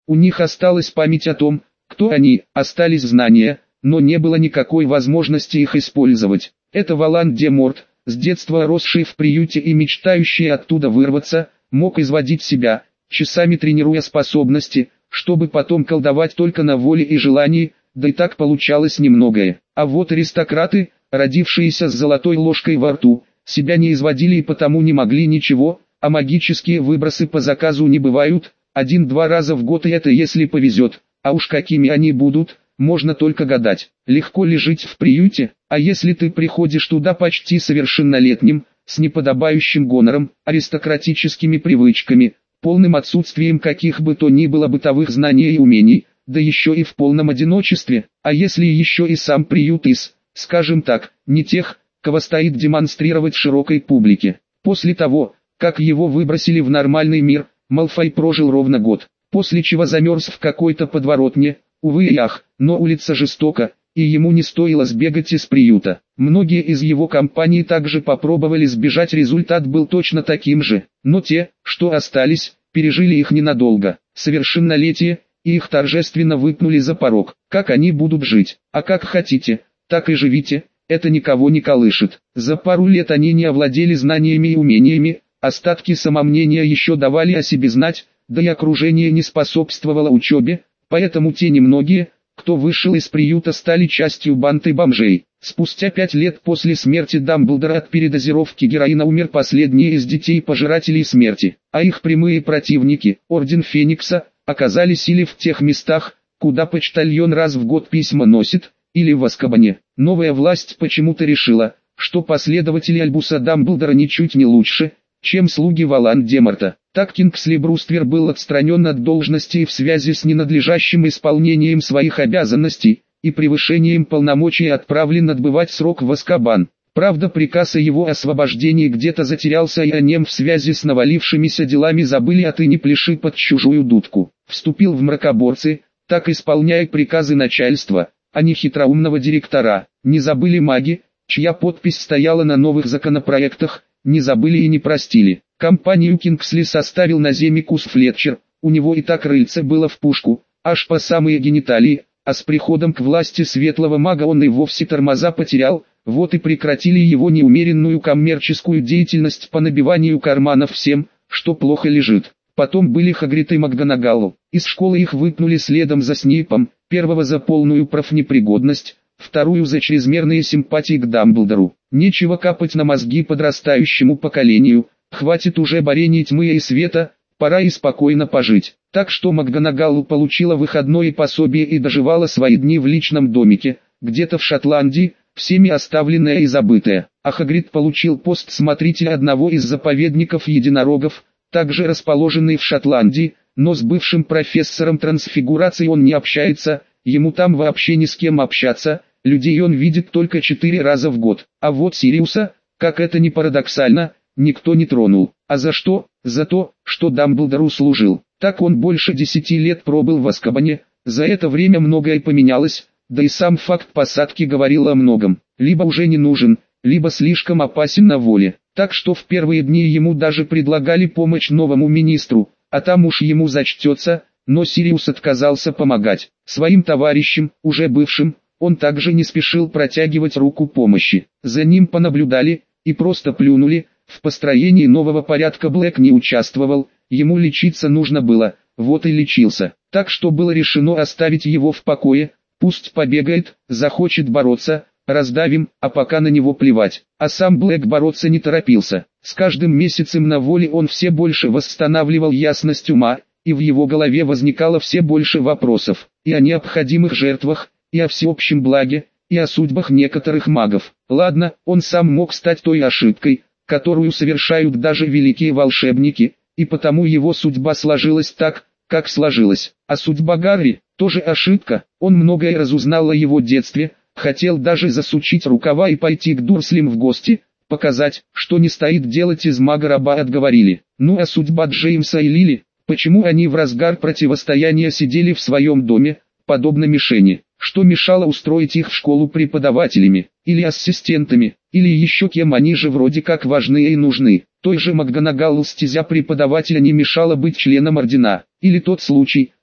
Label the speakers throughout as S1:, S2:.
S1: У них осталась память о том, кто они, остались знания, но не было никакой возможности их использовать. Это Волан-де-Морт, с детства росший в приюте и мечтающий оттуда вырваться, мог изводить себя, часами тренируя способности, чтобы потом колдовать только на воле и желании, да и так получалось немногое. А вот аристократы, родившиеся с золотой ложкой во рту, себя не изводили и потому не могли ничего, а магические выбросы по заказу не бывают, 1-2 раза в год, и это если повезет, а уж какими они будут, можно только гадать. Легко ли жить в приюте, а если ты приходишь туда почти совершеннолетним, с неподобающим гонором, аристократическими привычками, полным отсутствием каких бы то ни было бытовых знаний и умений, да еще и в полном одиночестве, а если еще и сам приют из, скажем так, не тех, кого стоит демонстрировать широкой публике. После того, как его выбросили в нормальный мир, Малфой прожил ровно год, после чего замерз в какой-то подворотне, увы и ах, но улица жестока, и ему не стоило сбегать из приюта. Многие из его компании также попробовали сбежать, результат был точно таким же, но те, что остались, пережили их ненадолго. Совершеннолетие, и их торжественно выпнули за порог. Как они будут жить? А как хотите, так и живите, это никого не колышет. За пару лет они не овладели знаниями и умениями, остатки самомнения еще давали о себе знать, да и окружение не способствовало учебе, поэтому те немногие, кто вышел из приюта, стали частью банды бомжей. Спустя 5 лет после смерти Дамблдора от передозировки героина умер последний из детей пожирателей смерти, а их прямые противники, Орден Феникса, оказались или в тех местах, куда почтальон раз в год письма носит, или в Азкабане. Новая власть почему-то решила, что последователи Альбуса Дамблдора ничуть не лучше, чем слуги Волан-де-Морта. Так Кингсли Бруствер был отстранен от должности в связи с ненадлежащим исполнением своих обязанностей и превышением полномочий отправлен отбывать срок в Азкабан. Правда, приказ о его освобождении где-то затерялся, и о нем в связи с навалившимися делами забыли, а ты не пляши под чужую дудку. Вступил в мракоборцы, так исполняя приказы начальства, а не хитроумного директора. Не забыли маги, чья подпись стояла на новых законопроектах, не забыли и не простили. Компанию Кингсли составил Наземикус Флетчер, у него и так рыльце было в пушку, аж по самые гениталии, а с приходом к власти светлого мага он и вовсе тормоза потерял, вот и прекратили его неумеренную коммерческую деятельность по набиванию карманов всем, что плохо лежит. Потом были Хагрид и МакГонагалл, из школы их выпнули следом за Снейпом, первого за полную профнепригодность, вторую за чрезмерные симпатии к Дамблдору. Нечего капать на мозги подрастающему поколению, хватит уже борений тьмы и света, пора и спокойно пожить. Так что МакГонагалл получила выходное пособие и доживала свои дни в личном домике, где-то в Шотландии, всеми оставленная и забытая. А Хагрид получил пост смотрителя одного из заповедников единорогов, также расположенный в Шотландии, но с бывшим профессором трансфигурации он не общается, ему там вообще ни с кем общаться, людей он видит только 4 раза в год. А вот Сириуса, как это ни парадоксально, никто не тронул. А за что? За то, что Дамблдору служил. Так он больше 10 лет пробыл в Азкабане, за это время многое поменялось, да и сам факт посадки говорил о многом. Либо уже не нужен, либо слишком опасен на воле. Так что в первые дни ему даже предлагали помощь новому министру, а там уж ему зачтется, но Сириус отказался помогать. Своим товарищам, уже бывшим, он также не спешил протягивать руку помощи. За ним понаблюдали и просто плюнули. В построении нового порядка Блэк не участвовал, ему лечиться нужно было, вот и лечился. Так что было решено оставить его в покое, пусть побегает, захочет бороться, раздавим, а пока на него плевать. А сам Блэк бороться не торопился. С каждым месяцем на воле он все больше восстанавливал ясность ума, и в его голове возникало все больше вопросов, и о необходимых жертвах, и о всеобщем благе, и о судьбах некоторых магов. Ладно, он сам мог стать той ошибкой, которую совершают даже великие волшебники, и потому его судьба сложилась так, как сложилась. А судьба Гарри тоже ошибка, он многое разузнал о его детстве, хотел даже засучить рукава и пойти к Дурслям в гости, показать, что не стоит делать из мага раба, отговорили. Ну а судьба Джеймса и Лили, почему они в разгар противостояния сидели в своем доме, подобно мишени? Что мешало устроить их в школу преподавателями, или ассистентами, или еще кем, они же вроде как важны и нужны. Той же МакГонагалл стезя преподавателя не мешала быть членом ордена. Или тот случай,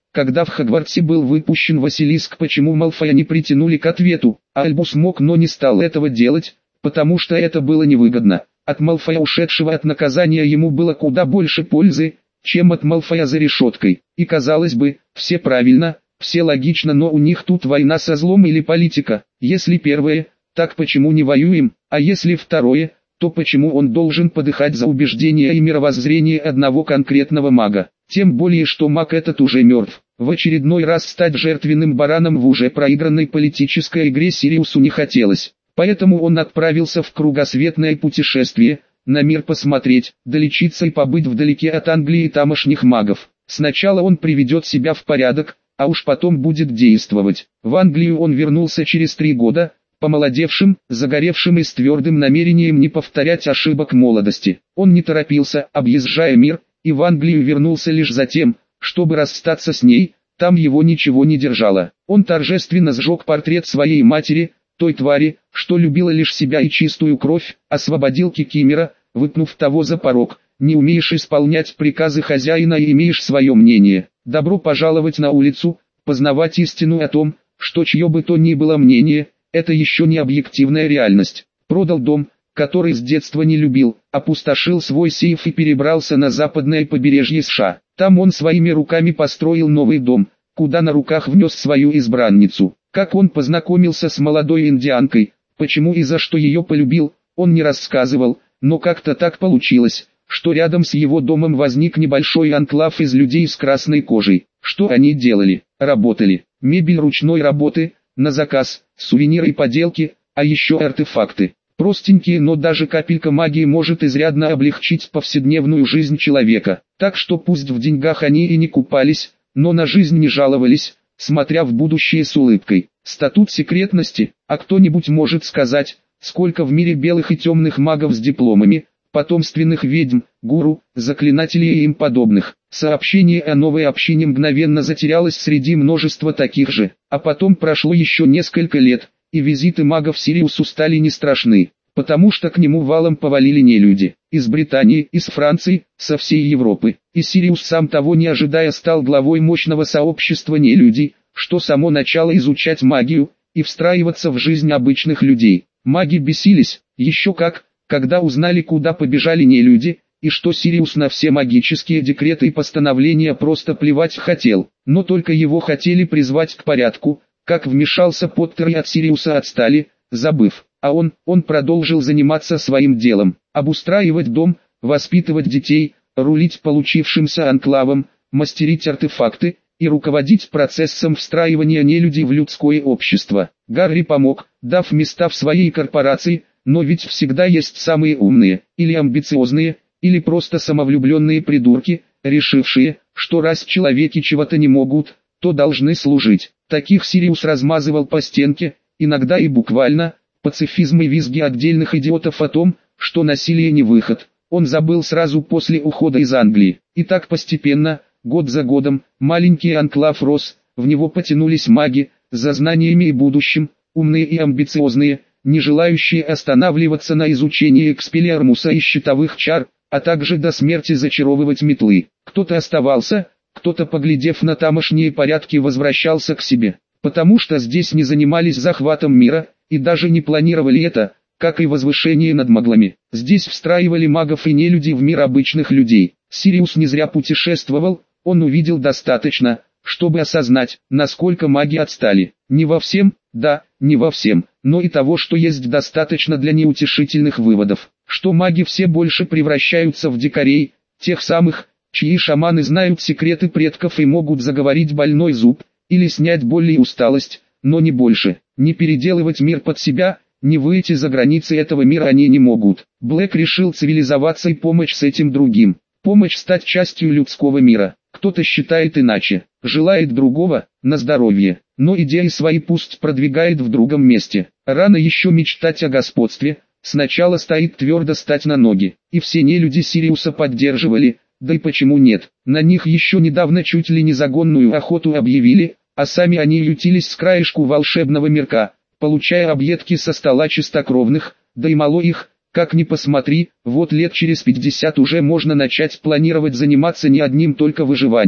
S1: Когда в Хогвартсе был выпущен Василиск, почему Малфоя не притянули к ответу, а Альбус мог, но не стал этого делать, потому что это было невыгодно. От Малфоя, ушедшего от наказания, ему было куда больше пользы, чем от Малфоя за решеткой. И казалось бы, все правильно, все логично, но у них тут война со злом или политика. Если первое, так почему не воюем, а если второе, то почему он должен подыхать за убеждения и мировоззрение одного конкретного мага? Тем более, что маг этот уже мертв. В очередной раз стать жертвенным бараном в уже проигранной политической игре Сириусу не хотелось. Поэтому он отправился в кругосветное путешествие, на мир посмотреть, долечиться и побыть вдалеке от Англии и тамошних магов. Сначала он приведет себя в порядок, а уж потом будет действовать. В Англию он вернулся через 3 года, помолодевшим, загоревшим и с твердым намерением не повторять ошибок молодости. Он не торопился, объезжая мир, и в Англию вернулся лишь за тем, чтобы расстаться с ней, там его ничего не держало. Он торжественно сжег портрет своей матери, той твари, что любила лишь себя и чистую кровь, освободил Кикимора, выпнув того за порог. Не умеешь исполнять приказы хозяина и имеешь свое мнение. Добро пожаловать на улицу, познавать истину о том, что чье бы то ни было мнение, это еще не объективная реальность. Продал дом, который с детства не любил, опустошил свой сейф и перебрался на западное побережье США. Там он своими руками построил новый дом, куда на руках внес свою избранницу. Как он познакомился с молодой индианкой, почему и за что ее полюбил, он не рассказывал, но как-то так получилось, что рядом с его домом возник небольшой анклав из людей с красной кожей. Что они делали? Работали. Мебель ручной работы, на заказ, сувениры и поделки, а еще артефакты. Простенькие, но даже капелька магии может изрядно облегчить повседневную жизнь человека. Так что пусть в деньгах они и не купались, но на жизнь не жаловались, смотря в будущее с улыбкой. Статут секретности, а кто-нибудь может сказать, сколько в мире белых и темных магов с дипломами, потомственных ведьм, гуру, заклинателей и им подобных. Сообщение о новой общине мгновенно затерялось среди множества таких же, а потом прошло еще несколько лет, и визиты магов Сириусу стали не страшны, потому что к нему валом повалили нелюди. Из Британии, из Франции, со всей Европы. И Сириус, сам того не ожидая, стал главой мощного сообщества нелюдей, что само начало изучать магию и встраиваться в жизнь обычных людей. Маги бесились, еще как, когда узнали, куда побежали нелюди, и что Сириус на все магические декреты и постановления просто плевать хотел. Но только его хотели призвать к порядку, как вмешался Поттер и от Сириуса отстали, забыв. А он продолжил заниматься своим делом, обустраивать дом, воспитывать детей, рулить получившимся анклавом, мастерить артефакты и руководить процессом встраивания нелюдей в людское общество. Гарри помог, дав места в своей корпорации, но ведь всегда есть самые умные, или амбициозные, или просто самовлюбленные придурки, решившие, что раз человеки чего-то не могут, то должны служить. Таких Сириус размазывал по стенке, иногда и буквально. Пацифизм и визги отдельных идиотов о том, что насилие не выход, он забыл сразу после ухода из Англии. И так постепенно, год за годом, маленький анклав рос, в него потянулись маги, за знаниями и будущим, умные и амбициозные, не желающие останавливаться на изучении экспеллиармуса и щитовых чар, а также до смерти зачаровывать метлы. Кто-то оставался, кто-то, поглядев на тамошние порядки, возвращался к себе, потому что здесь не занимались захватом мира, и даже не планировали это, как и возвышение над маглами. Здесь встраивали магов и нелюдей в мир обычных людей. Сириус не зря путешествовал, он увидел достаточно, чтобы осознать, насколько маги отстали. Не во всем, да, не во всем, но и того, что есть достаточно для неутешительных выводов. Что маги все больше превращаются в дикарей, тех самых, чьи шаманы знают секреты предков и могут заговорить больной зуб, или снять боль и усталость, но не больше. Не переделывать мир под себя, не выйти за границы этого мира они не могут. Блэк решил цивилизоваться и помочь с этим другим. Помочь стать частью людского мира. Кто-то считает иначе, желает другого, на здоровье, но идеи свои пусть продвигает в другом месте. Рано еще мечтать о господстве, сначала стоит твердо стать на ноги. И все нелюди Сириуса поддерживали, да и почему нет. На них еще недавно чуть ли не загонную охоту объявили, а сами они ютились с краешку волшебного мирка, получая объедки со стола чистокровных, да и мало их, как ни посмотри, вот лет через 50 уже можно начать планировать заниматься не одним только выживанием.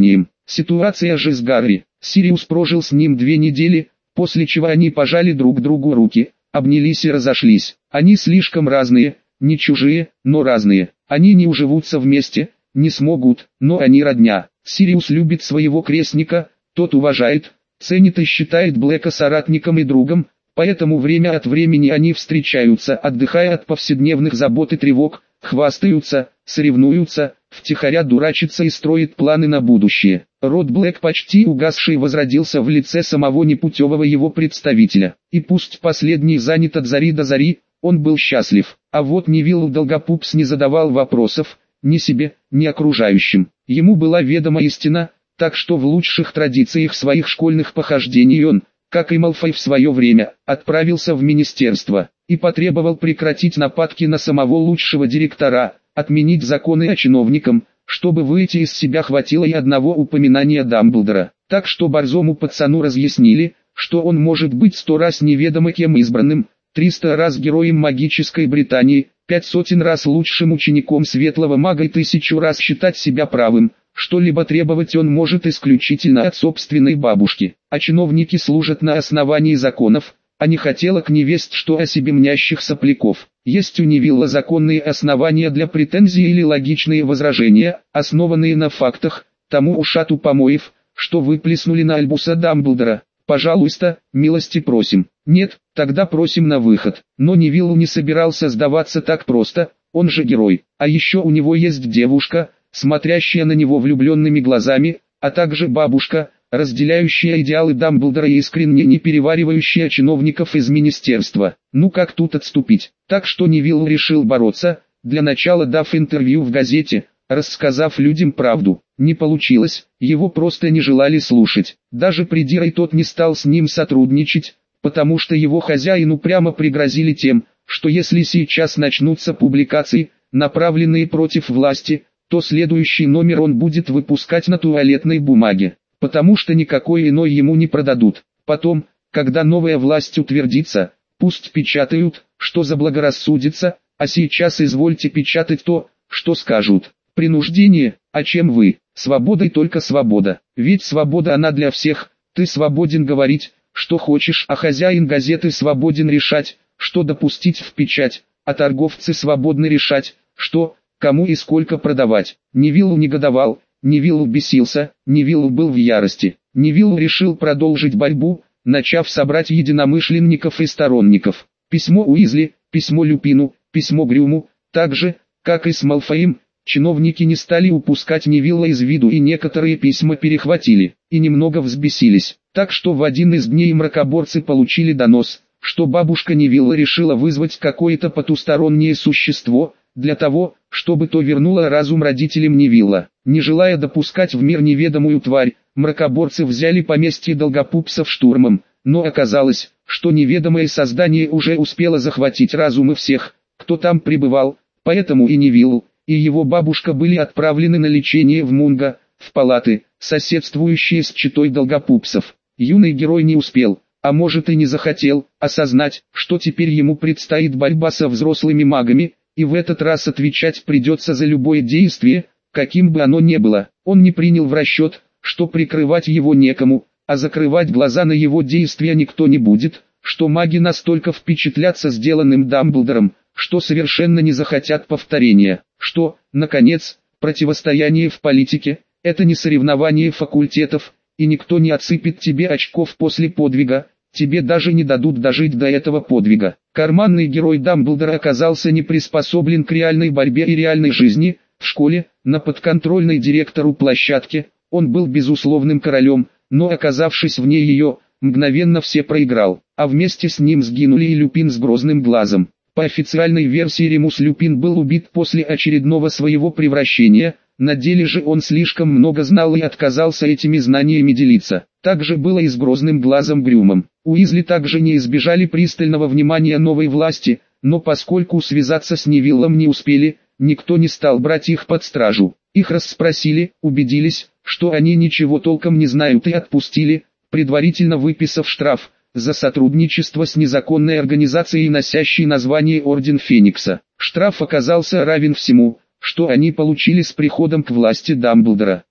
S1: Ситуация же с Гарри. Сириус прожил с ним 2 недели, после чего они пожали друг другу руки, обнялись и разошлись. Они слишком разные, не чужие, но разные. Они не уживутся вместе, не смогут, но они родня. Сириус любит своего крестника, тот уважает, ценит и считает Блэка соратником и другом, поэтому время от времени они встречаются, отдыхая от повседневных забот и тревог, хвастаются, соревнуются, втихаря дурачатся и строят планы на будущее. Род Блэк почти угасший возродился в лице самого непутевого его представителя. И пусть последний занят от зари до зари, он был счастлив. А вот Невиллу Долгопупс не задавал вопросов, ни себе, ни окружающим. Ему была ведома истина, так что в лучших традициях своих школьных похождений он, как и Малфой в свое время, отправился в министерство и потребовал прекратить нападки на самого лучшего директора, отменить законы о чиновникам, чтобы выйти из себя хватило и одного упоминания Дамблдора. Так что борзому пацану разъяснили, что он может быть 100 раз неведомо кем избранным, 300 раз героем магической Британии, 500 раз лучшим учеником светлого мага и 1000 раз считать себя правым. Что-либо требовать он может исключительно от собственной бабушки, а чиновники служат на основании законов, а не хотелок невест, что о себе мнящих сопляков. Есть у Невилла законные основания для претензий или логичные возражения, основанные на фактах, тому ушату помоев, что выплеснули на Альбуса Дамблдора. Пожалуйста, милости просим. Нет, тогда просим на выход. Но Невиллу не собирался сдаваться так просто, он же герой. А еще у него есть девушка, смотрящая на него влюбленными глазами, а также бабушка, разделяющая идеалы Дамблдора и искренне не переваривающая чиновников из министерства. Ну как тут отступить? Так что Невилл решил бороться, для начала дав интервью в газете, рассказав людям правду. Не получилось, его просто не желали слушать. Даже придирай тот не стал с ним сотрудничать, потому что его хозяину прямо пригрозили тем, что если сейчас начнутся публикации, направленные против власти, то следующий номер он будет выпускать на туалетной бумаге, потому что никакой иной ему не продадут. Потом, когда новая власть утвердится, пусть печатают, что заблагорассудится, а сейчас извольте печатать то, что скажут. Принуждение, а чем вы? Свободой только свобода. Ведь свобода она для всех, ты свободен говорить, что хочешь, а хозяин газеты свободен решать, что допустить в печать, а торговцы свободны решать, что, кому и сколько продавать. Невилл негодовал, Невилл бесился, Невилл был в ярости. Невилл решил продолжить борьбу, начав собрать единомышленников и сторонников. Письмо Уизли, письмо Люпину, письмо Грюму, так же, как и с Малфоем, чиновники не стали упускать Невилла из виду и некоторые письма перехватили, и немного взбесились. Так что в один из дней мракоборцы получили донос, что бабушка Невилла решила вызвать какое-то потустороннее существо, для того, чтобы то вернуло разум родителям Невилла. Не желая допускать в мир неведомую тварь, мракоборцы взяли поместье Долгопупсов штурмом, но оказалось, что неведомое создание уже успело захватить разумы всех, кто там пребывал, поэтому и Невилл, и его бабушка были отправлены на лечение в Мунго, в палаты, соседствующие с четой Долгопупсов. Юный герой не успел, а может и не захотел, осознать, что теперь ему предстоит борьба со взрослыми магами, и в этот раз отвечать придется за любое действие, каким бы оно ни было. Он не принял в расчет, что прикрывать его некому, а закрывать глаза на его действия никто не будет, что маги настолько впечатлятся сделанным Дамблдором, что совершенно не захотят повторения, что, наконец, противостояние в политике – это не соревнование факультетов, и никто не отсыпет тебе очков после подвига, тебе даже не дадут дожить до этого подвига. Карманный герой Дамблдора оказался не приспособлен к реальной борьбе и реальной жизни. В школе, на подконтрольной директору площадке, он был безусловным королем, но оказавшись вне ее, мгновенно все проиграл, а вместе с ним сгинули и Люпин с грозным глазом. По официальной версии Ремус Люпин был убит после очередного своего превращения, на деле же он слишком много знал и отказался этими знаниями делиться. Так же было и с грозным глазом Грюмом. Уизли также не избежали пристального внимания новой власти, но поскольку связаться с Невиллом не успели, никто не стал брать их под стражу. Их расспросили, убедились, что они ничего толком не знают и отпустили, предварительно выписав штраф за сотрудничество с незаконной организацией, носящей название Орден Феникса. Штраф оказался равен всему, что они получили с приходом к власти Дамблдора.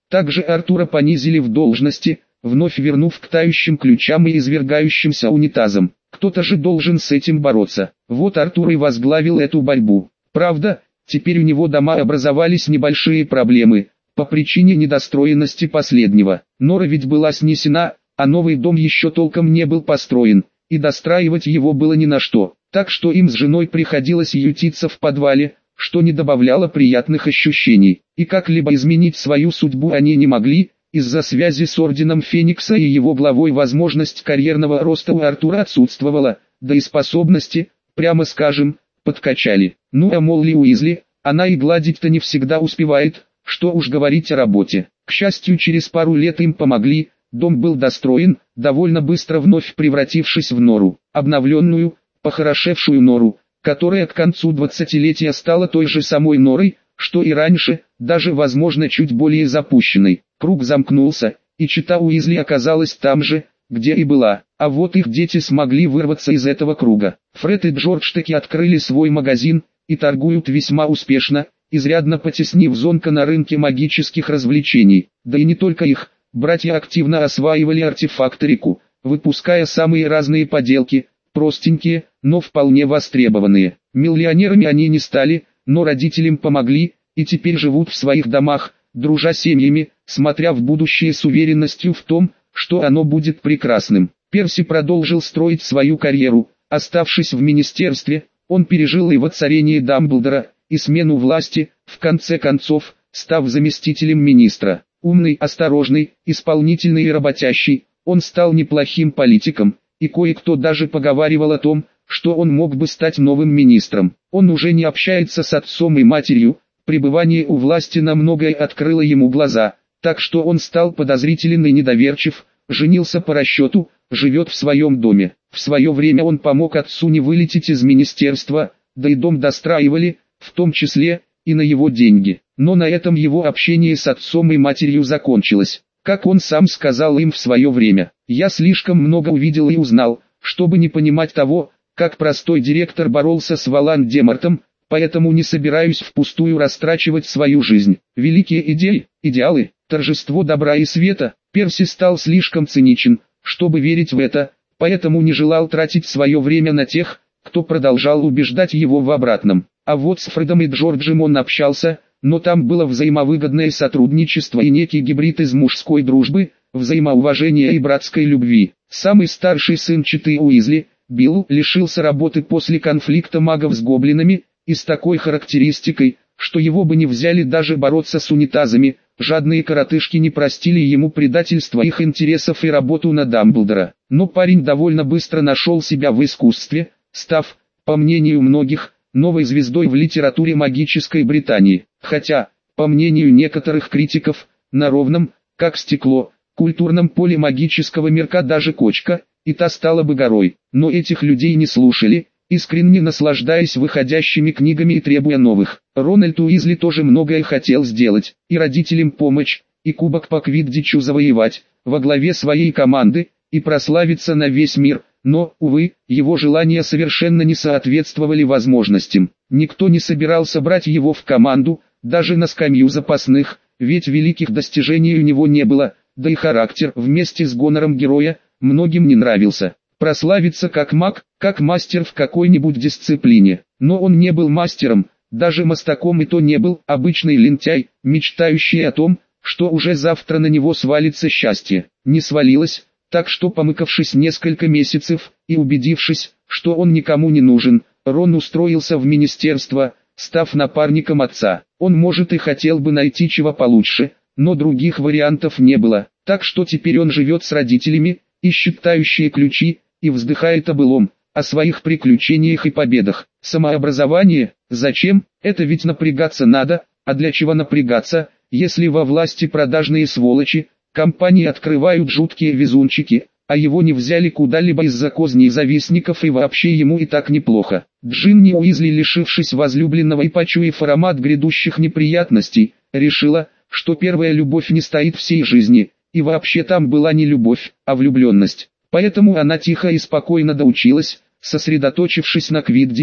S1: Также Артура понизили в должности, вновь вернув к тающим ключам и извергающимся унитазам. Кто-то же должен с этим бороться. Вот Артур и возглавил эту борьбу. Правда, теперь у него дома образовались небольшие проблемы, по причине недостроенности последнего. Нора ведь была снесена, а новый дом еще толком не был построен, и достраивать его было ни на что. Так что им с женой приходилось ютиться в подвале, что не добавляло приятных ощущений. И как-либо изменить свою судьбу они не могли, из-за связи с Орденом Феникса и его главой возможность карьерного роста у Артура отсутствовала, да и способности, прямо скажем, подкачали. Ну а Молли Уизли, она и гладить-то не всегда успевает, что уж говорить о работе. К счастью, через пару лет им помогли, дом был достроен, довольно быстро вновь превратившись в нору, обновленную, похорошевшую нору, которая к концу 20-летия стала той же самой норой, что и раньше, даже возможно чуть более запущенной. Круг замкнулся, и чета Уизли оказалась там же, где и была, а вот их дети смогли вырваться из этого круга. Фред и Джордж таки открыли свой магазин, и торгуют весьма успешно, изрядно потеснив Зонка на рынке магических развлечений. Да и не только их, братья активно осваивали артефакторику, выпуская самые разные поделки, простенькие, но вполне востребованные. Миллионерами они не стали, но родителям помогли, и теперь живут в своих домах, дружа семьями, смотря в будущее с уверенностью в том, что оно будет прекрасным. Перси продолжил строить свою карьеру, оставшись в министерстве, он пережил и воцарение Дамблдора, и смену власти, в конце концов, став заместителем министра. Умный, осторожный, исполнительный и работящий, он стал неплохим политиком, и кое-кто даже поговаривал о том, что он мог бы стать новым министром. Он уже не общается с отцом и матерью, пребывание у власти на многое открыло ему глаза, так что он стал подозрителен и недоверчив, женился по расчету, живет в своем доме. В свое время он помог отцу не вылететь из министерства, да и дом достраивали, в том числе, и на его деньги. Но на этом его общение с отцом и матерью закончилось. Как он сам сказал им в свое время: «Я слишком много увидел и узнал, чтобы не понимать того, как простой директор боролся с Волан-де-Мортом, поэтому не собираюсь впустую растрачивать свою жизнь». Великие идеи, идеалы, торжество добра и света. Перси стал слишком циничен, чтобы верить в это, поэтому не желал тратить свое время на тех, кто продолжал убеждать его в обратном. А вот с Фредом и Джорджем он общался, но там было взаимовыгодное сотрудничество и некий гибрид из мужской дружбы, взаимоуважения и братской любви. Самый старший сын четы Уизли, Билл, лишился работы после конфликта магов с гоблинами, и с такой характеристикой, что его бы не взяли даже бороться с унитазами. Жадные коротышки не простили ему предательства их интересов и работу на Дамблдора. Но парень довольно быстро нашел себя в искусстве, став, по мнению многих, новой звездой в литературе магической Британии. Хотя, по мнению некоторых критиков, на ровном, как стекло, культурном поле магического мирка даже кочка, и та стала бы горой. Но этих людей не слушали, искренне наслаждаясь выходящими книгами и требуя новых. Рональд Уизли тоже многое хотел сделать, и родителям помочь, и кубок по квиддичу завоевать, во главе своей команды, и прославиться на весь мир, но, увы, его желания совершенно не соответствовали возможностям. Никто не собирался брать его в команду, даже на скамью запасных, ведь великих достижений у него не было, да и характер вместе с гонором героя многим не нравился. Прославиться как маг, как мастер в какой-нибудь дисциплине. Но он не был мастером, даже мастаком и то не был, обычный лентяй, мечтающий о том, что уже завтра на него свалится счастье. Не свалилось, так что, помыкавшись несколько месяцев, и убедившись, что он никому не нужен, Рон устроился в министерство, став напарником отца. Он, может, и хотел бы найти чего получше, но других вариантов не было, так что теперь он живет с родителями, ищет тающие ключи, и вздыхает о былом, о своих приключениях и победах. Самообразование? Зачем? Это ведь напрягаться надо, а для чего напрягаться, если во власти продажные сволочи, компании открывают жуткие везунчики, а его не взяли куда-либо из-за козней завистников и вообще ему и так неплохо. Джинни Уизли, лишившись возлюбленного и почуяв аромат грядущих неприятностей, решила, что первая любовь не стоит всей жизни, и вообще там была не любовь, а влюбленность. Поэтому она тихо и спокойно доучилась, сосредоточившись на квиддиче,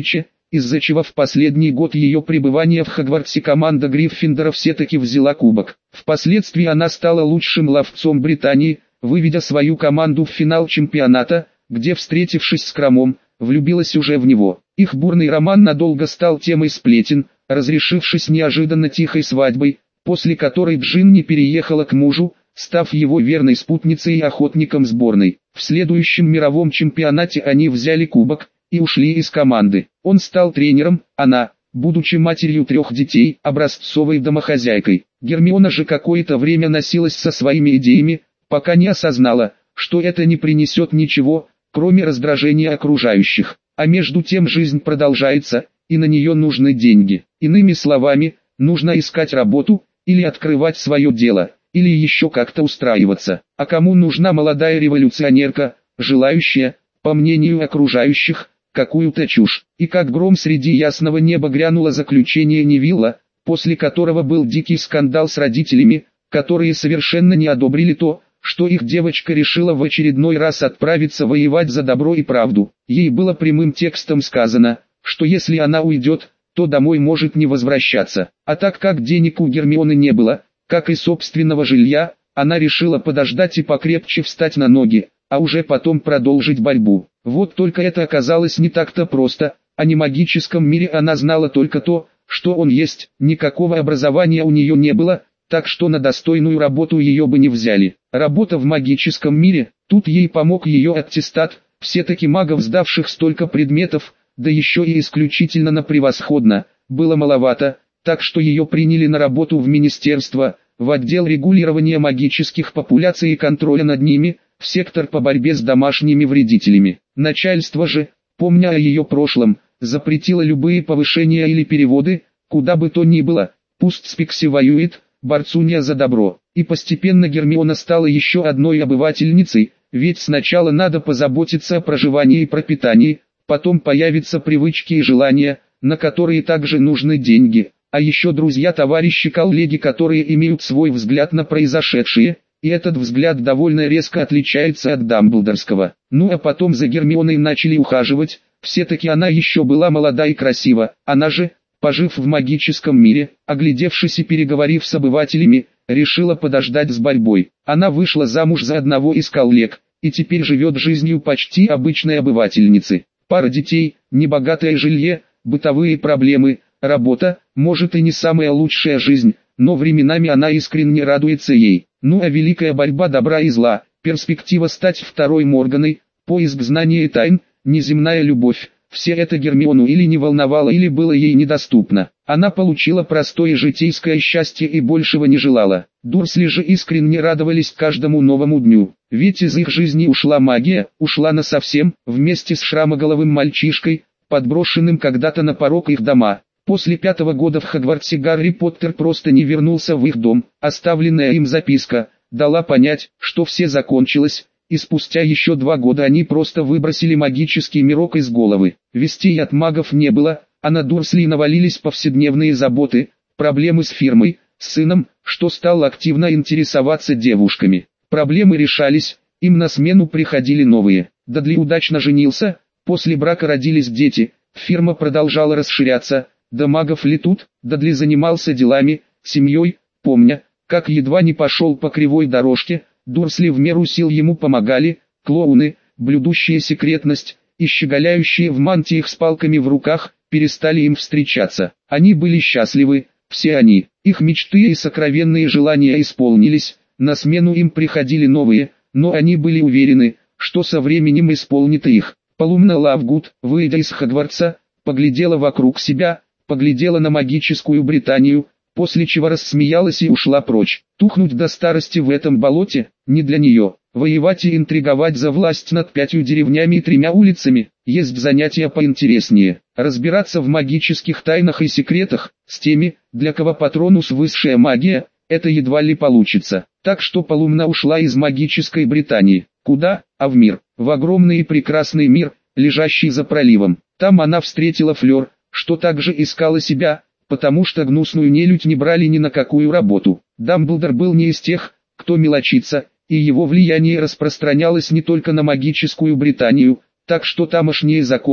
S1: из-за чего в последний год ее пребывания в Хогвартсе команда Гриффиндора все-таки взяла кубок. Впоследствии она стала лучшим ловцом Британии, выведя свою команду в финал чемпионата, где, встретившись с Кромом, влюбилась уже в него. Их бурный роман надолго стал темой сплетен, разрешившись неожиданно тихой свадьбой, после которой Джинни переехала к мужу, став его верной спутницей и охотником сборной. В следующем мировом чемпионате они взяли кубок и ушли из команды. Он стал тренером, она, будучи матерью 3 детей, образцовой домохозяйкой. Гермиона же какое-то время носилась со своими идеями, пока не осознала, что это не принесет ничего, кроме раздражения окружающих. А между тем жизнь продолжается, и на нее нужны деньги. Иными словами, нужно искать работу, или открывать свое дело, или еще как-то устраиваться. А кому нужна молодая революционерка, желающая, по мнению окружающих, какую-то чушь? И как гром среди ясного неба грянуло заключение Невилла, после которого был дикий скандал с родителями, которые совершенно не одобрили то, что их девочка решила в очередной раз отправиться воевать за добро и правду. Ей было прямым текстом сказано, что если она уйдет, то домой может не возвращаться. А так как денег у Гермионы не было, как и собственного жилья, она решила подождать и покрепче встать на ноги, а уже потом продолжить борьбу. Вот только это оказалось не так-то просто. О немагическом мире она знала только то, что он есть, никакого образования у нее не было, так что на достойную работу ее бы не взяли. Работа в магическом мире, тут ей помог ее аттестат, все-таки магов, сдавших столько предметов, да еще и исключительно на превосходно, было маловато, так что ее приняли на работу в министерство, в отдел регулирования магических популяций и контроля над ними, в сектор по борьбе с домашними вредителями. Начальство же, помня о ее прошлом, запретило любые повышения или переводы, куда бы то ни было, пусть Спикси воюет, борцунья за добро. И постепенно Гермиона стала еще одной обывательницей, ведь сначала надо позаботиться о проживании и пропитании, потом появятся привычки и желания, на которые также нужны деньги, а еще друзья, товарищи, коллеги, которые имеют свой взгляд на произошедшее, и этот взгляд довольно резко отличается от дамблдорского. Ну а потом за Гермионой начали ухаживать, все-таки она еще была молода и красива, она же, пожив в магическом мире, оглядевшись и переговорив с обывателями, решила подождать с борьбой. Она вышла замуж за одного из коллег, и теперь живет жизнью почти обычной обывательницы. Пара детей, небогатое жилье, бытовые проблемы, работа, может и не самая лучшая жизнь, но временами она искренне радуется ей. Ну а великая борьба добра и зла, перспектива стать второй Морганой, поиск знаний и тайн, неземная любовь, все это Гермиону или не волновало, или было ей недоступно. Она получила простое житейское счастье и большего не желала. Дурсли же искренне радовались каждому новому дню, ведь из их жизни ушла магия, ушла насовсем, вместе с шрамоголовым мальчишкой, подброшенным когда-то на порог их дома. После 5-го года в Хогвартсе Гарри Поттер просто не вернулся в их дом. Оставленная им записка дала понять, что все закончилось, и спустя еще 2 года они просто выбросили магический мирок из головы. Вестей от магов не было, а на Дурсли навалились повседневные заботы, проблемы с фирмой, с сыном, что стал активно интересоваться девушками. Проблемы решались, им на смену приходили новые. Дадли удачно женился, после брака родились дети, фирма продолжала расширяться. До магов ли тут? Дадли занимался делами, семьей, помня, как едва не пошел по кривой дорожке, Дурсли в меру сил ему помогали, клоуны, блюдущие секретность, и щеголяющие в мантиях с палками в руках, перестали им встречаться. Они были счастливы, все они, их мечты и сокровенные желания исполнились, на смену им приходили новые, но они были уверены, что со временем исполнит их. Полумна Лавгуд, выйдя из Хогвартса, поглядела вокруг себя, поглядела на магическую Британию, после чего рассмеялась и ушла прочь. Тухнуть до старости в этом болоте, не для нее. Воевать и интриговать за власть над 5 деревнями и 3 улицами, есть занятия поинтереснее. Разбираться в магических тайнах и секретах, с теми, для кого Патронус высшая магия, это едва ли получится. Так что Полумна ушла из магической Британии. Куда? А в мир. В огромный и прекрасный мир, лежащий за проливом. Там она встретила Флёр, что также искала себя, потому что гнусную нелюдь не брали ни на какую работу. Дамблдор был не из тех, кто мелочится, и его влияние распространялось не только на магическую Британию, так что тамошние законы,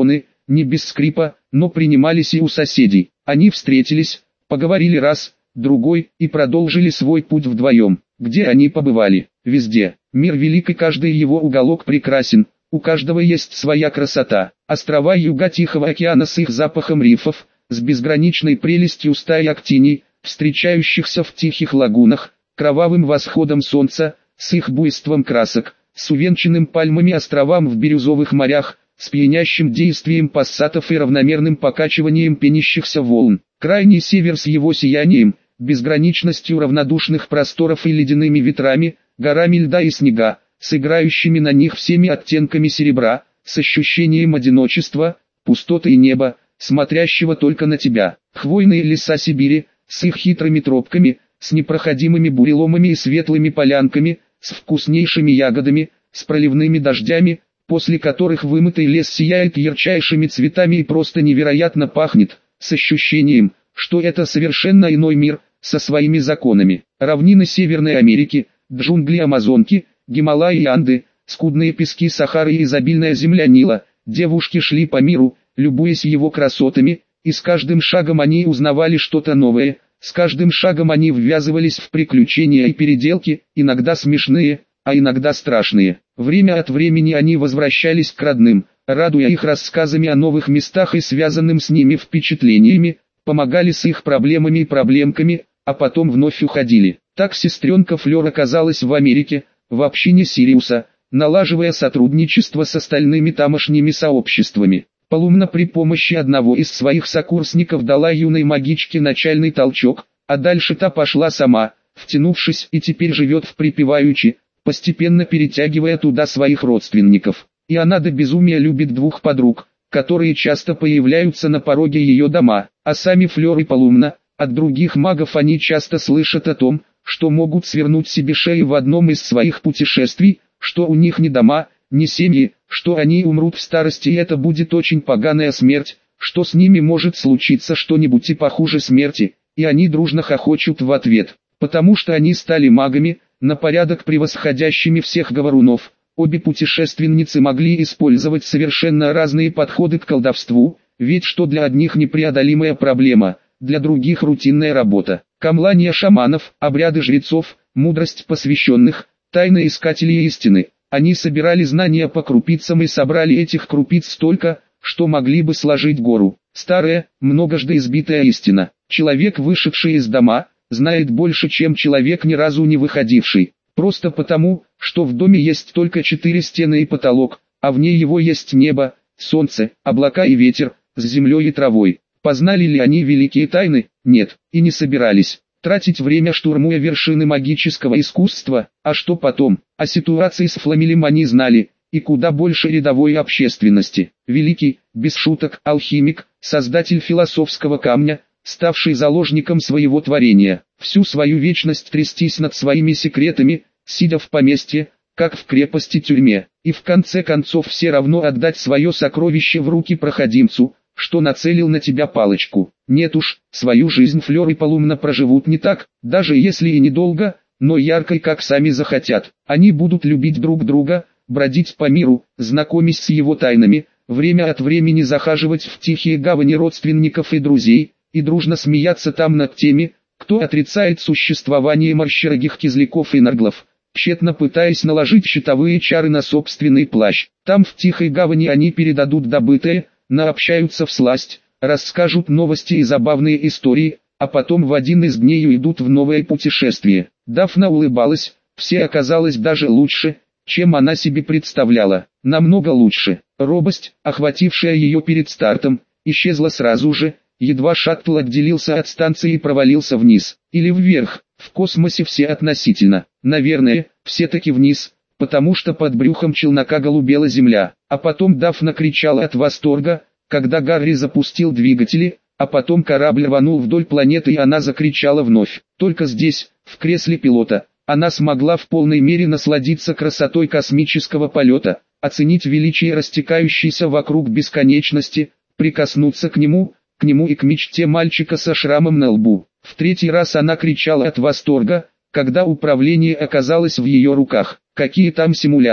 S1: не без скрипа, но принимались и у соседей. Они встретились, поговорили раз, другой, и продолжили свой путь вдвоем. Где они побывали? Везде. Мир велик и каждый его уголок прекрасен, у каждого есть своя красота. Острова юга Тихого океана с их запахом рифов, с безграничной прелестью стаи актиний, встречающихся в тихих лагунах, кровавым восходом солнца, с их буйством красок, с увенчанным пальмами островам в бирюзовых морях, с пьянящим действием пассатов и равномерным покачиванием пенящихся волн. Крайний север с его сиянием, безграничностью равнодушных просторов и ледяными ветрами, горами льда и снега, с играющими на них всеми оттенками серебра, с ощущением одиночества, пустоты и неба, смотрящего только на тебя. Хвойные леса Сибири, с их хитрыми тропками, с непроходимыми буреломами и светлыми полянками, с вкуснейшими ягодами, с проливными дождями, после которых вымытый лес сияет ярчайшими цветами и просто невероятно пахнет, с ощущением, что это совершенно иной мир, со своими законами. Равнины Северной Америки, джунгли Амазонки, Гималаи и Анды, скудные пески Сахары и изобильная земля Нила. Девушки шли по миру, любуясь его красотами, и с каждым шагом они узнавали что-то новое, с каждым шагом они ввязывались в приключения и переделки, иногда смешные, а иногда страшные. Время от времени они возвращались к родным, радуя их рассказами о новых местах и связанным с ними впечатлениями, помогали с их проблемами и проблемками, а потом вновь уходили. Так сестренка Флёр оказалась в Америке, в общине Сириуса, налаживая сотрудничество с остальными тамошними сообществами. Полумна при помощи одного из своих сокурсников дала юной магичке начальный толчок, а дальше та пошла сама, втянувшись, и теперь живет в припеваючи, постепенно перетягивая туда своих родственников. И она до безумия любит двух подруг, которые часто появляются на пороге ее дома, а сами Флёр и Полумна, от других магов они часто слышат о том, что могут свернуть себе шеи в одном из своих путешествий, что у них ни дома, ни семьи, что они умрут в старости и это будет очень поганая смерть, что с ними может случиться что-нибудь и похуже смерти, и они дружно хохочут в ответ, потому что они стали магами, на порядок превосходящими всех говорунов. Обе путешественницы могли использовать совершенно разные подходы к колдовству, ведь что для одних непреодолимая проблема, для других рутинная работа. Камлания шаманов, обряды жрецов, мудрость посвященных, тайны искателей истины. Они собирали знания по крупицам и собрали этих крупиц столько, что могли бы сложить гору. Старая, многожды избитая истина. Человек, вышедший из дома, знает больше, чем человек, ни разу не выходивший. Просто потому, что в доме есть только 4 стены и потолок, а вне его есть небо, солнце, облака и ветер, с землей и травой. Познали ли они великие тайны? Нет, и не собирались тратить время, штурмуя вершины магического искусства. А что потом? О ситуации с Фламелем они знали, и куда больше рядовой общественности. Великий, без шуток, алхимик, создатель философского камня, ставший заложником своего творения, всю свою вечность трястись над своими секретами, сидя в поместье, как в крепости-тюрьме, и в конце концов все равно отдать свое сокровище в руки проходимцу, что нацелил на тебя палочку. Нет уж, свою жизнь Флёр и Полумна проживут не так, даже если и недолго, но яркой, как сами захотят. Они будут любить друг друга, бродить по миру, знакомясь с его тайнами, время от времени захаживать в тихие гавани родственников и друзей, и дружно смеяться там над теми, кто отрицает существование морщерогих кизляков и нарглов, тщетно пытаясь наложить щитовые чары на собственный плащ. Там в тихой гавани они передадут добытое, наобщаются всласть, расскажут новости и забавные истории, а потом в один из дней уйдут в новое путешествие. Дафна улыбалась, все оказалось даже лучше, чем она себе представляла, намного лучше. Робость, охватившая ее перед стартом, исчезла сразу же, едва шаттл отделился от станции и провалился вниз, или вверх. В космосе все относительно, наверное, все-таки вниз, потому что под брюхом челнока голубела земля. А потом Дафна кричала от восторга, когда Гарри запустил двигатели, а потом корабль рванул вдоль планеты и она закричала вновь. Только здесь, в кресле пилота, она смогла в полной мере насладиться красотой космического полета, оценить величие растекающейся вокруг бесконечности, прикоснуться к нему и к мечте мальчика со шрамом на лбу. В третий раз она кричала от восторга, когда управление оказалось в ее руках. Какие там симуляторы?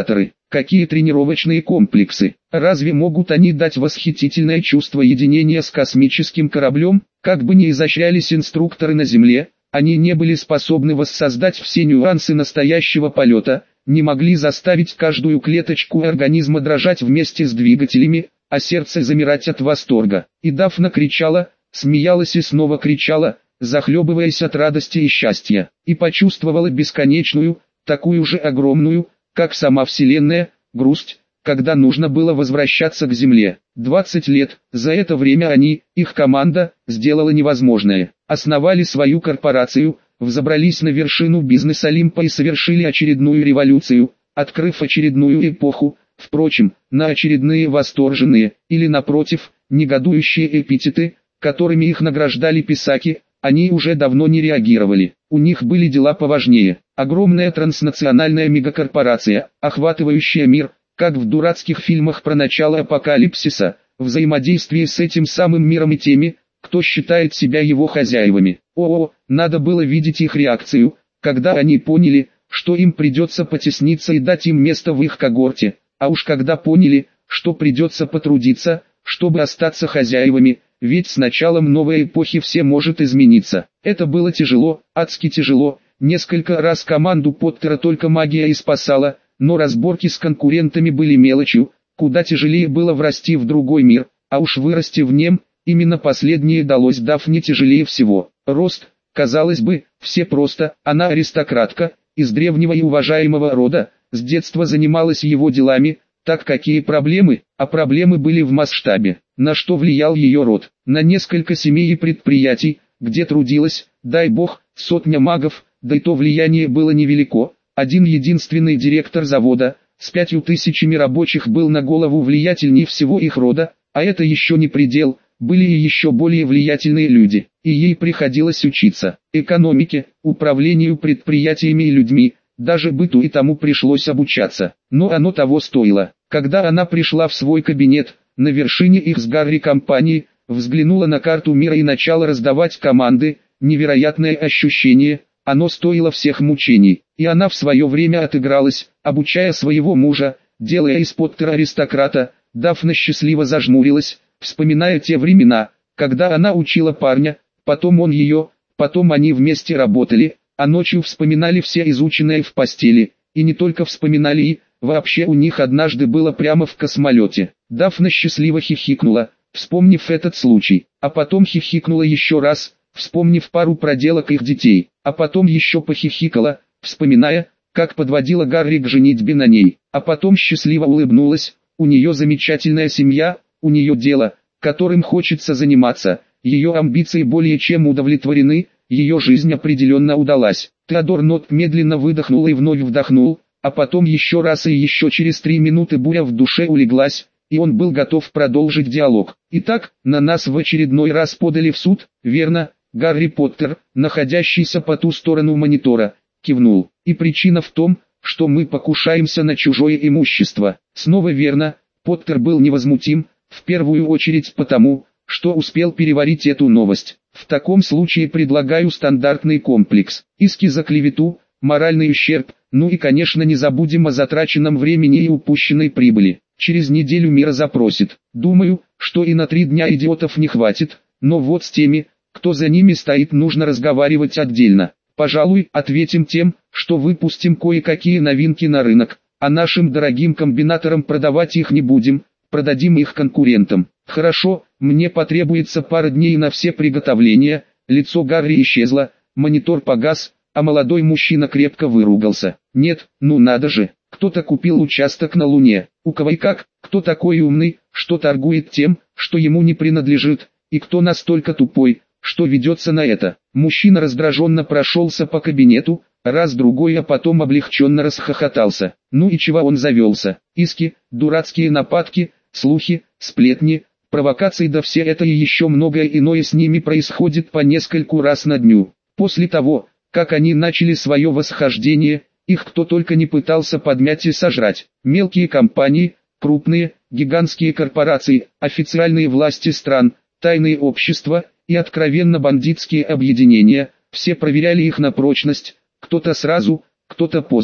S1: какие тренировочные комплексы. Разве могут они дать восхитительное чувство единения с космическим кораблем? Как бы ни изощрялись инструкторы на Земле, они не были способны воссоздать все нюансы настоящего полета, не могли заставить каждую клеточку организма дрожать вместе с двигателями, а сердце замирать от восторга. И Дафна кричала, смеялась и снова кричала, захлебываясь от радости и счастья, и почувствовала бесконечную, такую же огромную, как сама Вселенная, грусть, когда нужно было возвращаться к Земле. 20 лет, за это время они, их команда, сделала невозможное. Основали свою корпорацию, взобрались на вершину бизнес-Олимпа и совершили очередную революцию, открыв очередную эпоху, впрочем, на очередные восторженные, или напротив, негодующие эпитеты, которыми их награждали писаки, они уже давно не реагировали. У них были дела поважнее. Огромная транснациональная мегакорпорация, охватывающая мир, как в дурацких фильмах про начало апокалипсиса, взаимодействие с этим самым миром и теми, кто считает себя его хозяевами. Надо было видеть их реакцию, когда они поняли, что им придется потесниться и дать им место в их когорте, а уж когда поняли, что придется потрудиться, чтобы остаться хозяевами, ведь с началом новой эпохи все может измениться. Это было тяжело, адски тяжело, несколько раз команду Поттера только магия и спасала, но разборки с конкурентами были мелочью, куда тяжелее было врасти в другой мир, а уж вырасти в нем, именно последнее далось Дафне тяжелее всего. Рост, казалось бы, все просто, она аристократка, из древнего и уважаемого рода, с детства занималась его делами, так какие проблемы, а проблемы были в масштабе. На что влиял ее род? На несколько семей и предприятий, где трудилось, дай бог, сотня магов, да и то влияние было невелико. Один единственный директор завода, с 5000 рабочих был на голову влиятельнее всего их рода, а это еще не предел, были и еще более влиятельные люди, и ей приходилось учиться экономике, управлению предприятиями и людьми, даже быту и тому пришлось обучаться, но оно того стоило. Когда она пришла в свой кабинет, на вершине их с Гарри компании, взглянула на карту мира и начала раздавать команды, невероятное ощущение, оно стоило всех мучений, и она в свое время отыгралась, обучая своего мужа, делая из Поттера аристократа. Дафна счастливо зажмурилась, вспоминая те времена, когда она учила парня, потом он ее, потом они вместе работали, а ночью вспоминали все изученное в постели, и не только вспоминали и, вообще у них однажды было прямо в космолете. Дафна счастливо хихикнула, вспомнив этот случай, а потом хихикнула еще раз, вспомнив пару проделок их детей, а потом еще похихикала, вспоминая, как подводила Гарри к женитьбе на ней, а потом счастливо улыбнулась, у нее замечательная семья, у нее дело, которым хочется заниматься, ее амбиции более чем удовлетворены, ее жизнь определенно удалась. Теодор Нот медленно выдохнул и вновь вдохнул, а потом еще раз и еще через 3 минуты буря в душе улеглась, и он был готов продолжить диалог. Итак, на нас в очередной раз подали в суд, верно? Гарри Поттер, находящийся по ту сторону монитора, кивнул. И причина в том, что мы покушаемся на чужое имущество. Снова верно, Поттер был невозмутим, в первую очередь потому, что успел переварить эту новость. В таком случае предлагаю стандартный комплекс. Иски за клевету, моральный ущерб, ну и конечно не забудем о затраченном времени и упущенной прибыли. Через неделю Мира запросит. Думаю, что и на 3 дня идиотов не хватит, но вот с теми, кто за ними стоит, нужно разговаривать отдельно. Пожалуй, ответим тем, что выпустим кое-какие новинки на рынок, а нашим дорогим комбинаторам продавать их не будем, продадим их конкурентам. Хорошо, мне потребуется пара дней на все приготовления. Лицо Гарри исчезло, монитор погас, а молодой мужчина крепко выругался. Нет, ну надо же, кто-то купил участок на Луне. У кого и как, кто такой умный, что торгует тем, что ему не принадлежит, и кто настолько тупой, что ведется на это. Мужчина раздраженно прошелся по кабинету, раз-другой, а потом облегченно расхохотался. Ну и чего он завелся? Иски, дурацкие нападки, слухи, сплетни, провокации, да все это и еще многое иное с ними происходит по нескольку раз на дню. После того, как они начали свое восхождение, их кто только не пытался подмять и сожрать. Мелкие компании, крупные, гигантские корпорации, официальные власти стран, тайные общества и откровенно бандитские объединения, все проверяли их на прочность, кто-то сразу, кто-то позже.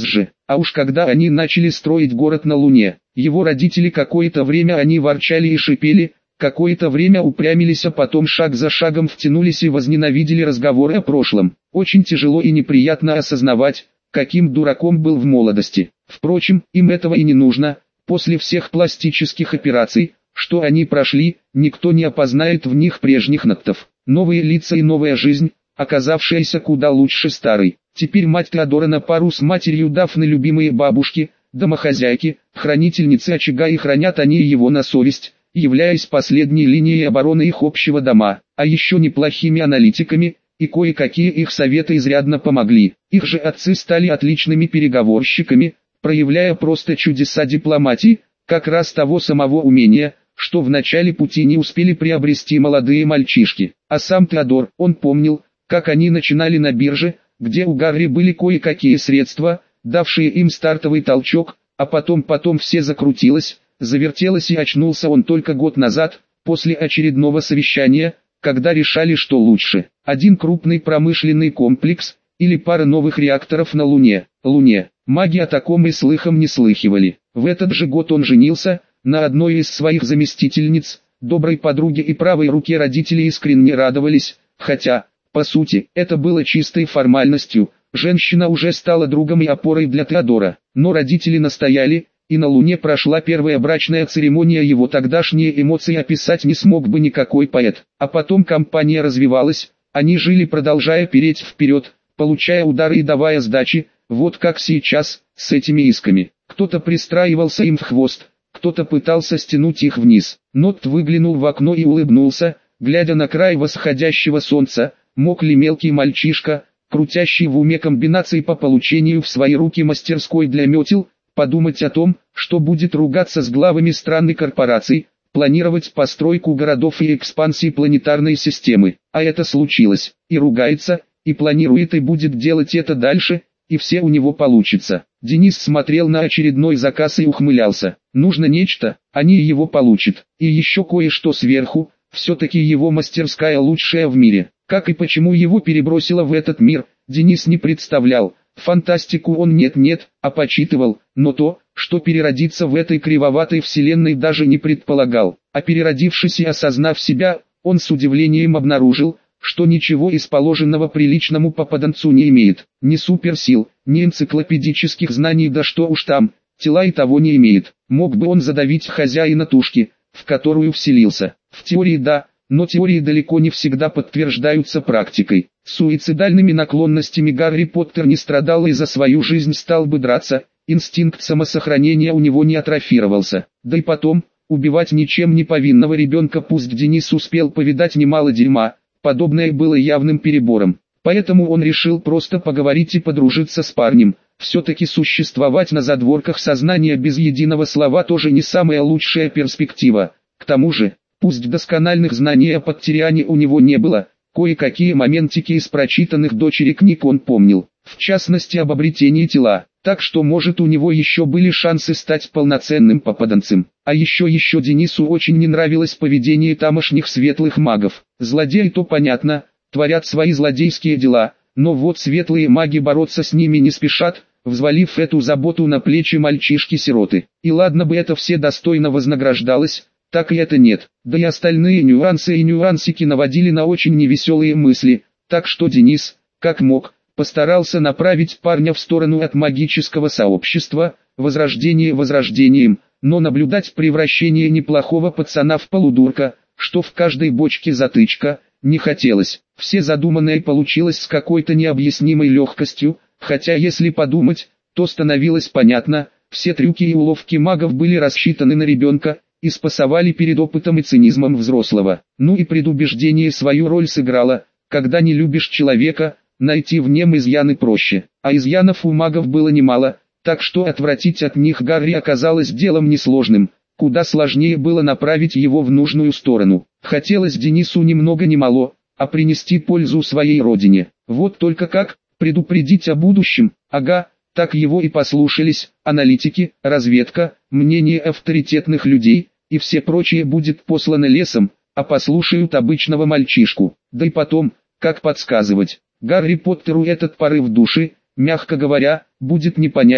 S1: А уж когда они начали строить город на Луне, его родители какое-то время они ворчали и шипели, какое-то время упрямились, а потом шаг за шагом втянулись и возненавидели разговоры о прошлом. Очень тяжело и неприятно осознавать, каким дураком был в молодости. Впрочем, им этого и не нужно. После всех пластических операций, что они прошли, никто не опознает в них прежних ногтов. Новые лица и новая жизнь, оказавшаяся куда лучше старой. Теперь мать Теодора на пару с матерью Дафны любимые бабушки, домохозяйки, хранительницы очага, и хранят они его на совесть, являясь последней линией обороны их общего дома, а еще неплохими аналитиками, и кое-какие их советы изрядно помогли. Их же отцы стали отличными переговорщиками, проявляя просто чудеса дипломатии, как раз того самого умения, что в начале пути не успели приобрести молодые мальчишки. А сам Теодор, он помнил, как они начинали на бирже, где у Гарри были кое-какие средства, давшие им стартовый толчок, а потом все закрутилось, завертелось, и очнулся он только год назад, после очередного совещания, когда решали, что лучше: один крупный промышленный комплекс, или пара новых реакторов на Луне. Маги о таком и слыхом не слыхивали. В этот же год он женился на одной из своих заместительниц, доброй подруге и правой руке. Родители искренне радовались, хотя, по сути, это было чистой формальностью. Женщина уже стала другом и опорой для Теодора. Но родители настояли, и на Луне прошла первая брачная церемония. Его тогдашние эмоции описать не смог бы никакой поэт. А потом компания развивалась, они жили, продолжая переть вперед, получая удары и давая сдачи, вот как сейчас, с этими исками. Кто-то пристраивался им в хвост, кто-то пытался стянуть их вниз. Нот выглянул в окно и улыбнулся, глядя на край восходящего солнца. Мог ли мелкий мальчишка, крутящий в уме комбинации по получению в свои руки мастерской для метел, подумать о том, что будет ругаться с главами странной корпораций, планировать постройку городов и экспансии планетарной системы? А это случилось. И ругается, и планирует, и будет делать это дальше, и все у него получится. Денис смотрел на очередной заказ и ухмылялся. Нужно нечто, они его получат. И еще кое-что сверху, все-таки его мастерская лучшая в мире. Как и почему его перебросило в этот мир, Денис не представлял. Фантастику он нет-нет, а почитывал, но то, что переродиться в этой кривоватой вселенной, даже не предполагал. А переродившись и осознав себя, он с удивлением обнаружил, что ничего из положенного приличному попаданцу не имеет. Ни суперсил, ни энциклопедических знаний, да что уж там, тела и того не имеет. Мог бы он задавить хозяина тушки, в которую вселился? В теории да, но теории далеко не всегда подтверждаются практикой. Суицидальными наклонностями Гарри Поттер не страдал и за свою жизнь стал бы драться, инстинкт самосохранения у него не атрофировался. Да и потом, убивать ничем не повинного ребенка, пусть Денис успел повидать немало дерьма, подобное было явным перебором. Поэтому он решил просто поговорить и подружиться с парнем. Все-таки существовать на задворках сознания без единого слова тоже не самая лучшая перспектива. К тому же, пусть доскональных знаний о Поттериане у него не было, кое-какие моментики из прочитанных дочери книг он помнил, в частности об обретении тела, так что может у него еще были шансы стать полноценным попаданцем. А еще Денису очень не нравилось поведение тамошних светлых магов. Злодеи, то понятно, творят свои злодейские дела, но вот светлые маги бороться с ними не спешат, взвалив эту заботу на плечи мальчишки-сироты. И ладно бы это все достойно вознаграждалось, так и это нет. Да и остальные нюансы и нюансики наводили на очень невеселые мысли, так что Денис, как мог, постарался направить парня в сторону от магического сообщества, возрождение возрождением, но наблюдать превращение неплохого пацана в полудурка, что в каждой бочке затычка, не хотелось. Все задуманное получилось с какой-то необъяснимой легкостью, хотя если подумать, то становилось понятно, все трюки и уловки магов были рассчитаны на ребенка, и спасовали перед опытом и цинизмом взрослого. Ну и предубеждение свою роль сыграло. Когда не любишь человека, найти в нем изъяны проще. А изъянов у магов было немало, так что отвратить от них Гарри оказалось делом несложным. Куда сложнее было направить его в нужную сторону. Хотелось Денису ни много ни мало, а принести пользу своей родине. Вот только как предупредить о будущем? Ага. Так его и послушались, аналитики, разведка, мнение авторитетных людей, и все прочее будет послано лесом, а послушают обычного мальчишку. Да и потом, как подсказывать, Гарри Поттеру этот порыв души, мягко говоря, будет непонятен,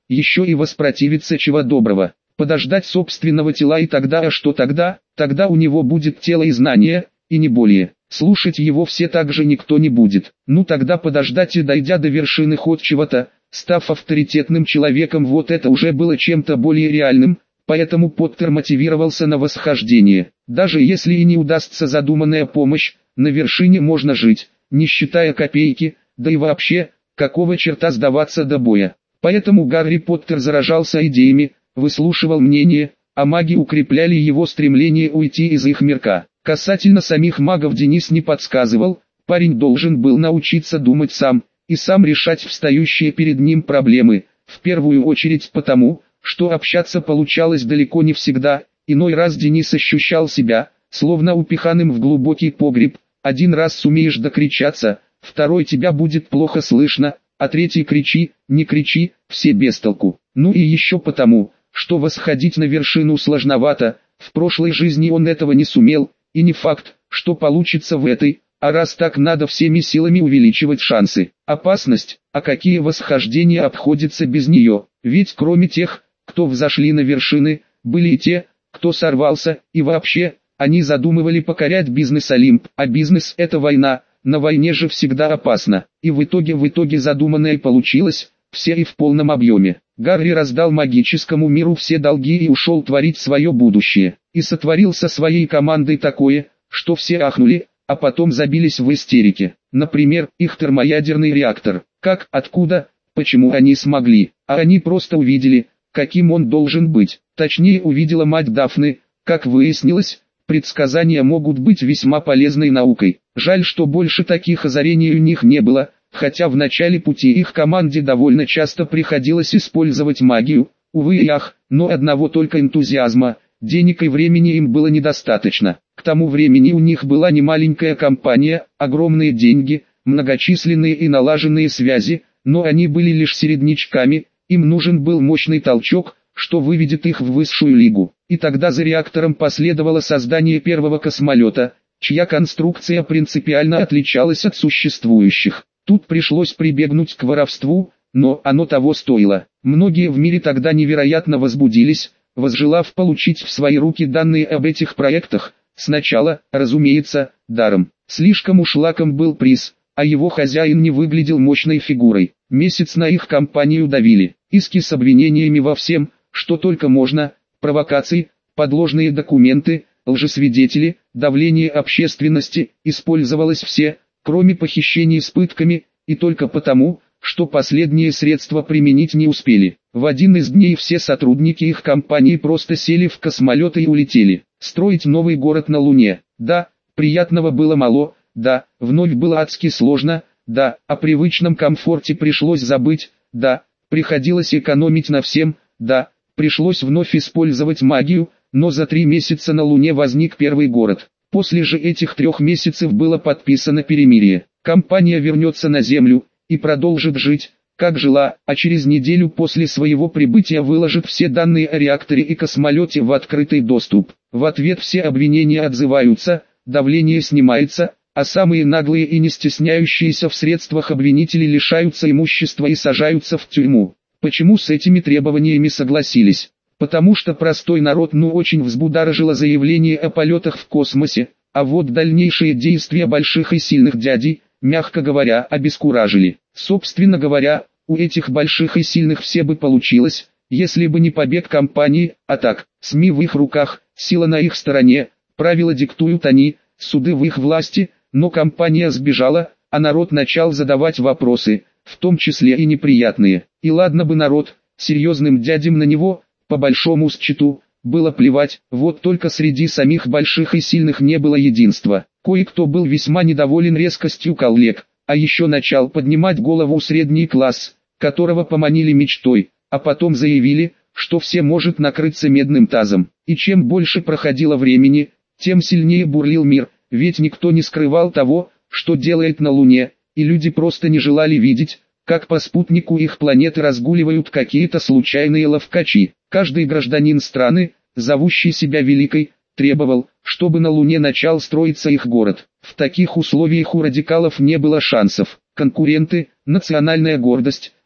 S1: еще и воспротивиться чего доброго. Подождать собственного тела и тогда, а что тогда? Тогда у него будет тело и знания, и не более. Слушать его все также никто не будет. Ну тогда подождать и дойдя до вершины хоть чего-то, став авторитетным человеком, вот это уже было чем-то более реальным, поэтому Поттер мотивировался на восхождение. Даже если и не удастся задуманная помощь, на вершине можно жить, не считая копейки, да и вообще, какого черта сдаваться до боя. Поэтому Гарри Поттер заражался идеями, выслушивал мнения, а маги укрепляли его стремление уйти из их мирка. Касательно самих магов Денис не подсказывал, парень должен был научиться думать сам, и сам решать встающие перед ним проблемы, в первую очередь потому, что общаться получалось далеко не всегда, иной раз Денис ощущал себя, словно упиханным в глубокий погреб, один раз сумеешь докричаться, второй тебя будет плохо слышно, а третий кричи, не кричи, все без толку. Ну и еще потому, что восходить на вершину сложновато, в прошлой жизни он этого не сумел, и не факт, что получится в этой, а раз так надо всеми силами увеличивать шансы. Опасность, а какие восхождения обходятся без нее, ведь кроме тех, кто взошли на вершины, были и те, кто сорвался, и вообще, они задумывали покорять бизнес Олимп, а бизнес – это война, на войне же всегда опасно, и в итоге задуманное получилось, все и в полном объеме. Гарри раздал магическому миру все долги и ушел творить свое будущее, и сотворил со своей командой такое, что все ахнули, а потом забились в истерике. Например, их термоядерный реактор. Как, откуда, почему они смогли, а они просто увидели, каким он должен быть. Точнее увидела мать Дафны, как выяснилось, предсказания могут быть весьма полезной наукой. Жаль, что больше таких озарений у них не было, хотя в начале пути их команде довольно часто приходилось использовать магию, увы и ах, но одного только энтузиазма, денег и времени им было недостаточно. К тому времени у них была немаленькая компания, огромные деньги, многочисленные и налаженные связи, но они были лишь середнячками, им нужен был мощный толчок, что выведет их в высшую лигу. И тогда за реактором последовало создание первого космолета, чья конструкция принципиально отличалась от существующих. Тут пришлось прибегнуть к воровству, но оно того стоило. Многие в мире тогда невероятно возбудились, возжелав получить в свои руки данные об этих проектах, сначала, разумеется, даром. Слишком уж лаком был приз, а его хозяин не выглядел мощной фигурой. Месяц на их компанию давили, иски с обвинениями во всем, что только можно, провокации, подложные документы, лжесвидетели, давление общественности, использовалось все, кроме похищений с пытками, и только потому, что последние средства применить не успели. В один из дней все сотрудники их компании просто сели в космолеты и улетели. Строить новый город на Луне, да, приятного было мало, да, вновь было адски сложно, да, о привычном комфорте пришлось забыть, да, приходилось экономить на всем, да, пришлось вновь использовать магию, но за 3 месяца на Луне возник первый город. После же этих 3 месяцев было подписано перемирие. Компания вернется на Землю и продолжит жить, как жила, а через неделю после своего прибытия выложит все данные о реакторе и космолете в открытый доступ. В ответ все обвинения отзываются, давление снимается, а самые наглые и не стесняющиеся в средствах обвинители лишаются имущества и сажаются в тюрьму. Почему с этими требованиями согласились? Потому что простой народ очень взбудоражило заявление о полетах в космосе, а вот дальнейшие действия больших и сильных дядей, мягко говоря, обескуражили. Собственно говоря, у этих больших и сильных все бы получилось, если бы не побег компании, а так, СМИ в их руках, сила на их стороне, правила диктуют они, суды в их власти, но компания сбежала, а народ начал задавать вопросы, в том числе и неприятные. И ладно бы народ, серьезным дядям на него, по большому счету, было плевать, вот только среди самих больших и сильных не было единства. Кое-кто был весьма недоволен резкостью коллег, а еще начал поднимать голову средний класс, которого поманили мечтой, а потом заявили, что все может накрыться медным тазом. И чем больше проходило времени, тем сильнее бурлил мир, ведь никто не скрывал того, что делает на Луне, и люди просто не желали видеть, как по спутнику их планеты разгуливают какие-то случайные ловкачи. Каждый гражданин страны, зовущий себя великой, требовал, чтобы на Луне начал строиться их город. В таких условиях у радикалов не было шансов. Конкуренты, национальная гордость,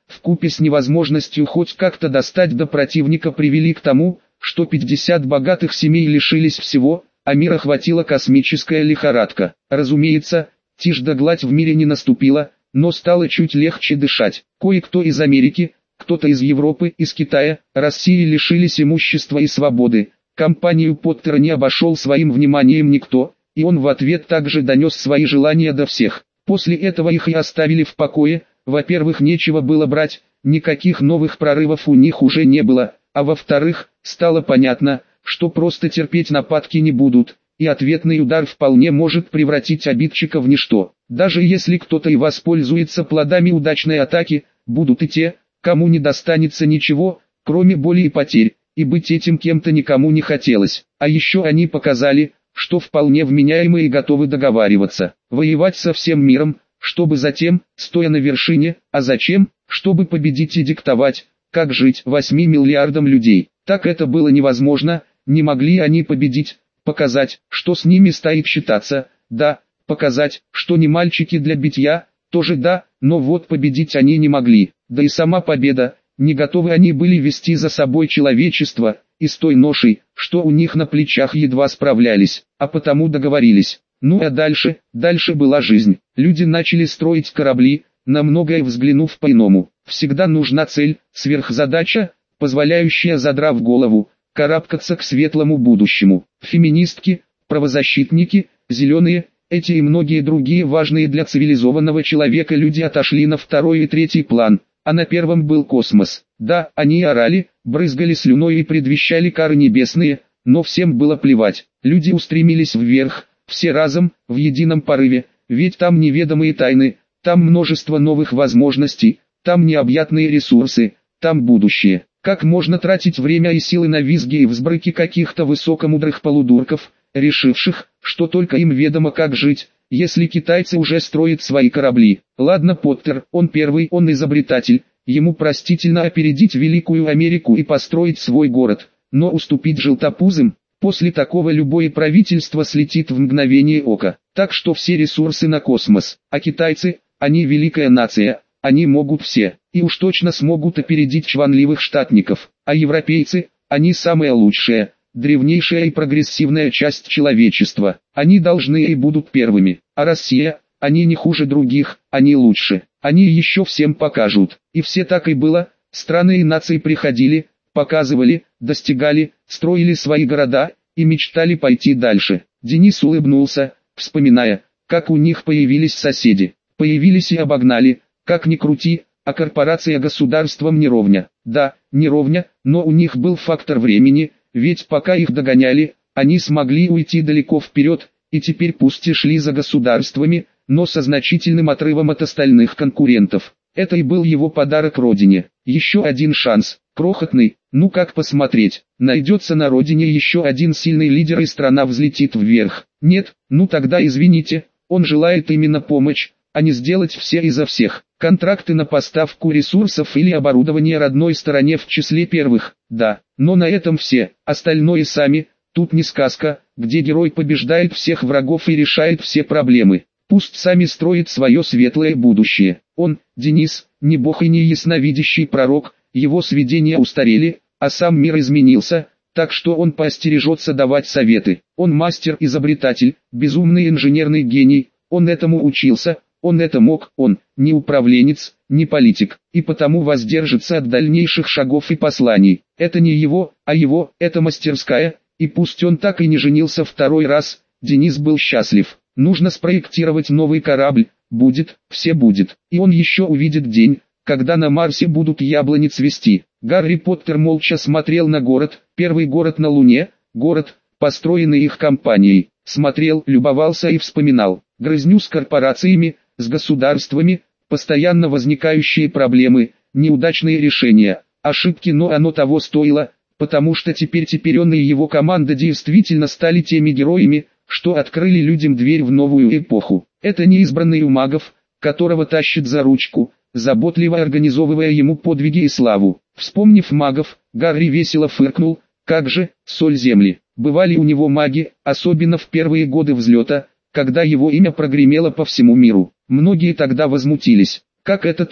S1: вкупе с невозможностью хоть как-то достать до противника, привели к тому, что 50 богатых семей лишились всего, а мир охватила космическая лихорадка. Разумеется, тишь да гладь в мире не наступила, но стало чуть легче дышать. Кое-кто из Америки, кто-то из Европы, из Китая, России лишились имущества и свободы. Компанию Поттера не обошел своим вниманием никто, и он в ответ также донес свои желания до всех. После этого их и оставили в покое. Во-первых, нечего было брать, никаких новых прорывов у них уже не было, а во-вторых, стало понятно, что просто терпеть нападки не будут, и ответный удар вполне может превратить обидчика в ничто. Даже если кто-то и воспользуется плодами удачной атаки, будут и те, кому не достанется ничего, кроме боли и потерь, и быть этим кем-то никому не хотелось. А еще они показали, что вполне вменяемы и готовы договариваться, воевать со всем миром, чтобы затем, стоя на вершине, а зачем, чтобы победить и диктовать, как жить 8 миллиардам людей. Так это было невозможно, не могли они победить, показать, что с ними стоит считаться, да, показать, что не мальчики для битья, тоже да, но вот победить они не могли, да и сама победа, не готовы они были вести за собой человечество, и с той ношей, что у них на плечах едва справлялись, а потому договорились. Ну а дальше была жизнь. Люди начали строить корабли, на многое взглянув по-иному. Всегда нужна цель, сверхзадача, позволяющая, задрав голову, карабкаться к светлому будущему. Феминистки, правозащитники, зеленые, эти и многие другие важные для цивилизованного человека люди отошли на второй и третий план, а на первом был космос. Да, они орали, брызгали слюной и предвещали кары небесные, но всем было плевать. Люди устремились вверх, все разом, в едином порыве, ведь там неведомые тайны, там множество новых возможностей, там необъятные ресурсы, там будущее. Как можно тратить время и силы на визги и взбрыки каких-то высокомудрых полудурков, решивших, что только им ведомо как жить, если китайцы уже строят свои корабли? Ладно, Поттер, он первый, он изобретатель, ему простительно опередить Великую Америку и построить свой город, но уступить желтопузым? После такого любое правительство слетит в мгновение ока. Так что все ресурсы на космос. А китайцы, они великая нация, они могут все. И уж точно смогут опередить чванливых штатников. А европейцы, они самая лучшая, древнейшая и прогрессивная часть человечества. Они должны и будут первыми. А Россия, они не хуже других, они лучше. Они еще всем покажут. И все так и было. Страны и нации приходили, показывали, достигали, строили свои города и мечтали пойти дальше. Денис улыбнулся, вспоминая, как у них появились соседи. Появились и обогнали, как ни крути, а корпорация государством не ровня. Да, не ровня, но у них был фактор времени, ведь пока их догоняли, они смогли уйти далеко вперед, и теперь пусть и шли за государствами, но со значительным отрывом от остальных конкурентов. Это и был его подарок родине. Еще один шанс, крохотный, ну как посмотреть, найдется на родине еще один сильный лидер и страна взлетит вверх. Нет, ну тогда извините, он желает именно помочь, а не сделать все изо всех. Контракты на поставку ресурсов или оборудования родной стороне в числе первых, да, но на этом все, остальное сами, тут не сказка, где герой побеждает всех врагов и решает все проблемы. Пусть сами строят свое светлое будущее. Он, Денис, не бог и не ясновидящий пророк, его сведения устарели, а сам мир изменился, так что он поостережется давать советы. Он мастер-изобретатель, безумный инженерный гений, он этому учился, он это мог, он не управленец, не политик, и потому воздержится от дальнейших шагов и посланий. Это не его, а его, это мастерская, и пусть он так и не женился второй раз, Денис был счастлив. Нужно спроектировать новый корабль, будет, все будет, и он еще увидит день, когда на Марсе будут яблони цвести. Гарри Поттер молча смотрел на город, первый город на Луне, город, построенный их компанией, смотрел, любовался и вспоминал. Грызню с корпорациями, с государствами, постоянно возникающие проблемы, неудачные решения, ошибки, но оно того стоило, потому что теперь он и его команда действительно стали теми героями, что открыли людям дверь в новую эпоху. Это не избранный у магов, которого тащит за ручку, заботливо организовывая ему подвиги и славу. Вспомнив магов, Гарри весело фыркнул, как же, соль земли. Бывали у него маги, особенно в первые годы взлета, когда его имя прогремело по всему миру. Многие тогда возмутились. Как это так,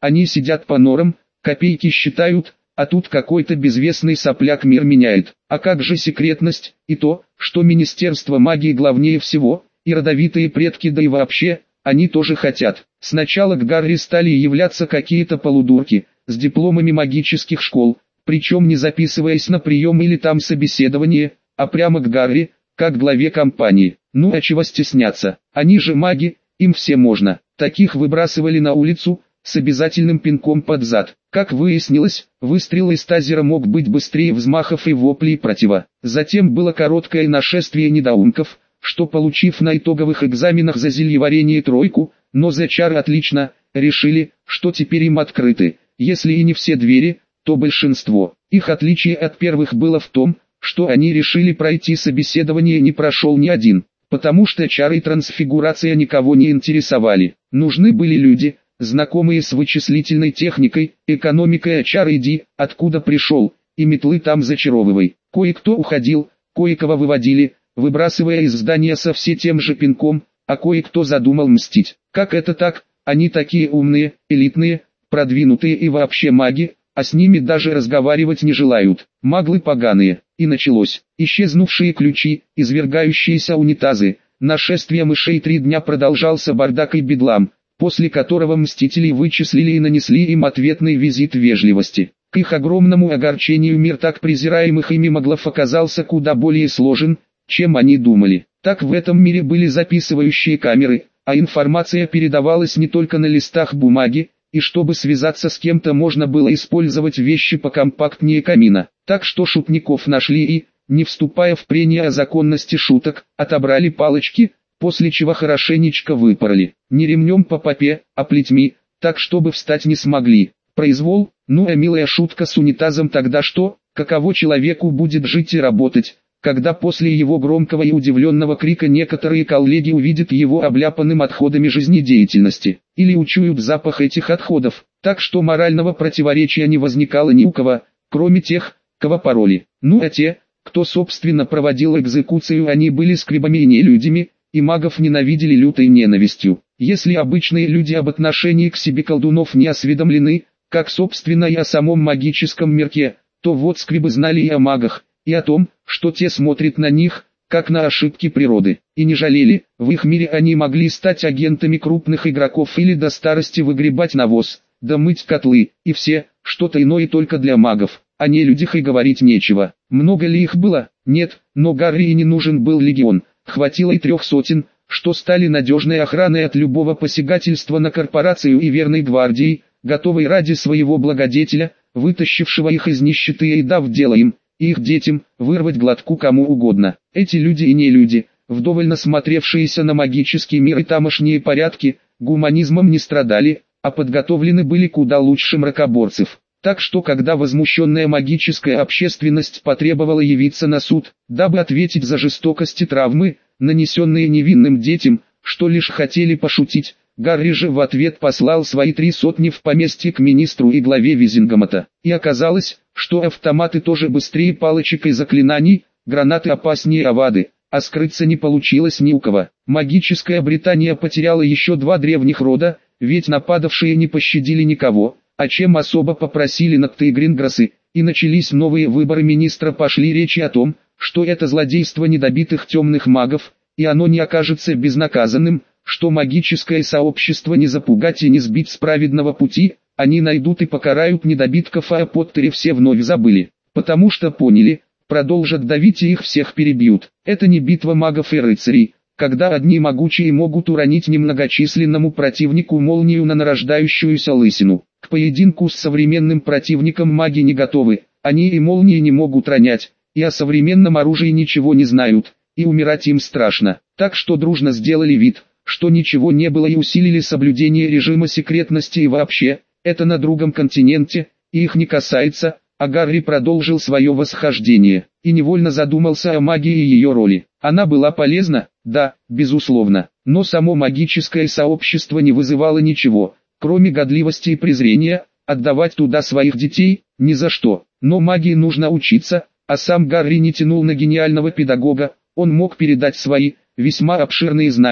S1: Они сидят по норам, копейки считают, а тут какой-то безвестный сопляк мир меняет. А как же секретность, и то, что Министерство магии главнее всего, и родовитые предки, да и вообще, они тоже хотят. Сначала к Гарри стали являться какие-то полудурки, с дипломами магических школ, причем не записываясь на прием или там собеседование, а прямо к Гарри, как главе компании. Ну а чего стесняться, они же маги, им все можно. Таких выбрасывали на улицу, с обязательным пинком под зад. Как выяснилось, выстрел из тазера мог быть быстрее взмахов и воплей протива. Затем было короткое нашествие недоумков, что, получив на итоговых экзаменах за зельеварение тройку, но за чары отлично, решили, что теперь им открыты, если и не все двери, то большинство. Их отличие от первых было в том, что они решили пройти собеседование, не прошел ни один, потому что чары и трансфигурация никого не интересовали. Нужны были люди, знакомые с вычислительной техникой, экономикой, чары иди, откуда пришел, и метлы там зачаровывай. Кое-кто уходил, кое-кого выводили, выбрасывая из здания со все тем же пинком, а кое-кто задумал мстить. Как это так? Они такие умные, элитные, продвинутые и вообще маги, а с ними даже разговаривать не желают. Маглы поганые. И началось. Исчезнувшие ключи, извергающиеся унитазы, нашествие мышей. 3 дня продолжался бардак и бедлам, после которого мстители вычислили и нанесли им ответный визит вежливости. К их огромному огорчению мир так презираемых ими маглов оказался куда более сложен, чем они думали. Так в этом мире были записывающие камеры, а информация передавалась не только на листах бумаги, и чтобы связаться с кем-то можно было использовать вещи покомпактнее камина. Так что шутников нашли и, не вступая в прения о законности шуток, отобрали палочки, после чего хорошенечко выпороли. Не ремнем по попе, а плетьми, так чтобы встать не смогли. Произвол, ну а милая шутка с унитазом тогда что? Каково человеку будет жить и работать, когда после его громкого и удивленного крика некоторые коллеги увидят его обляпанным отходами жизнедеятельности, или учуют запах этих отходов, так что морального противоречия не возникало ни у кого, кроме тех, кого пороли. Ну а те, кто собственно проводил экзекуцию, они были скребами и нелюдями, и магов ненавидели лютой ненавистью. Если обычные люди об отношении к себе колдунов не осведомлены, как собственно и о самом магическом мирке, то вот скребы знали и о магах, и о том, что те смотрят на них, как на ошибки природы, и не жалели. В их мире они могли стать агентами крупных игроков или до старости выгребать навоз, да мыть котлы, и все, что-то иное только для магов. О нелюдях и говорить нечего. Много ли их было? Нет, но Гарри и не нужен был легион, хватило и 300, что стали надежной охраной от любого посягательства на корпорацию и верной гвардией, готовой ради своего благодетеля, вытащившего их из нищеты и дав дело им, и их детям, вырвать глотку кому угодно. Эти люди и не люди, вдоволь насмотревшиеся на магический мир и тамошние порядки, гуманизмом не страдали, а подготовлены были куда лучше мракоборцев. Так что когда возмущенная магическая общественность потребовала явиться на суд, дабы ответить за жестокость и травмы, нанесенные невинным детям, что лишь хотели пошутить, Гарри же в ответ послал свои 300 в поместье к министру и главе Визингамата. И оказалось, что автоматы тоже быстрее палочек и заклинаний, гранаты опаснее авады, а скрыться не получилось ни у кого. Магическая Британия потеряла еще 2 древних рода, ведь нападавшие не пощадили никого, о чем особо попросили Нокты и Гринграссы, и начались новые выборы министра. Пошли речи о том, что это злодейство недобитых темных магов, и оно не окажется безнаказанным, что магическое сообщество не запугать и не сбить с праведного пути, они найдут и покарают недобитков, а о Поттере все вновь забыли, потому что поняли, продолжат давить и их всех перебьют. Это не битва магов и рыцарей, когда одни могучие могут уронить немногочисленному противнику молнию на нарождающуюся лысину. К поединку с современным противником маги не готовы, они и молнии не могут ронять, и о современном оружии ничего не знают, и умирать им страшно. Так что дружно сделали вид, что ничего не было, и усилили соблюдение режима секретности. И вообще, это на другом континенте, и их не касается. А Гарри продолжил свое восхождение, и невольно задумался о магии и ее роли. Она была полезна, да, безусловно, но само магическое сообщество не вызывало ничего, кроме годливости и презрения. Отдавать туда своих детей – ни за что. Но магии нужно учиться, а сам Гарри не тянул на гениального педагога. Он мог передать свои, весьма обширные знания,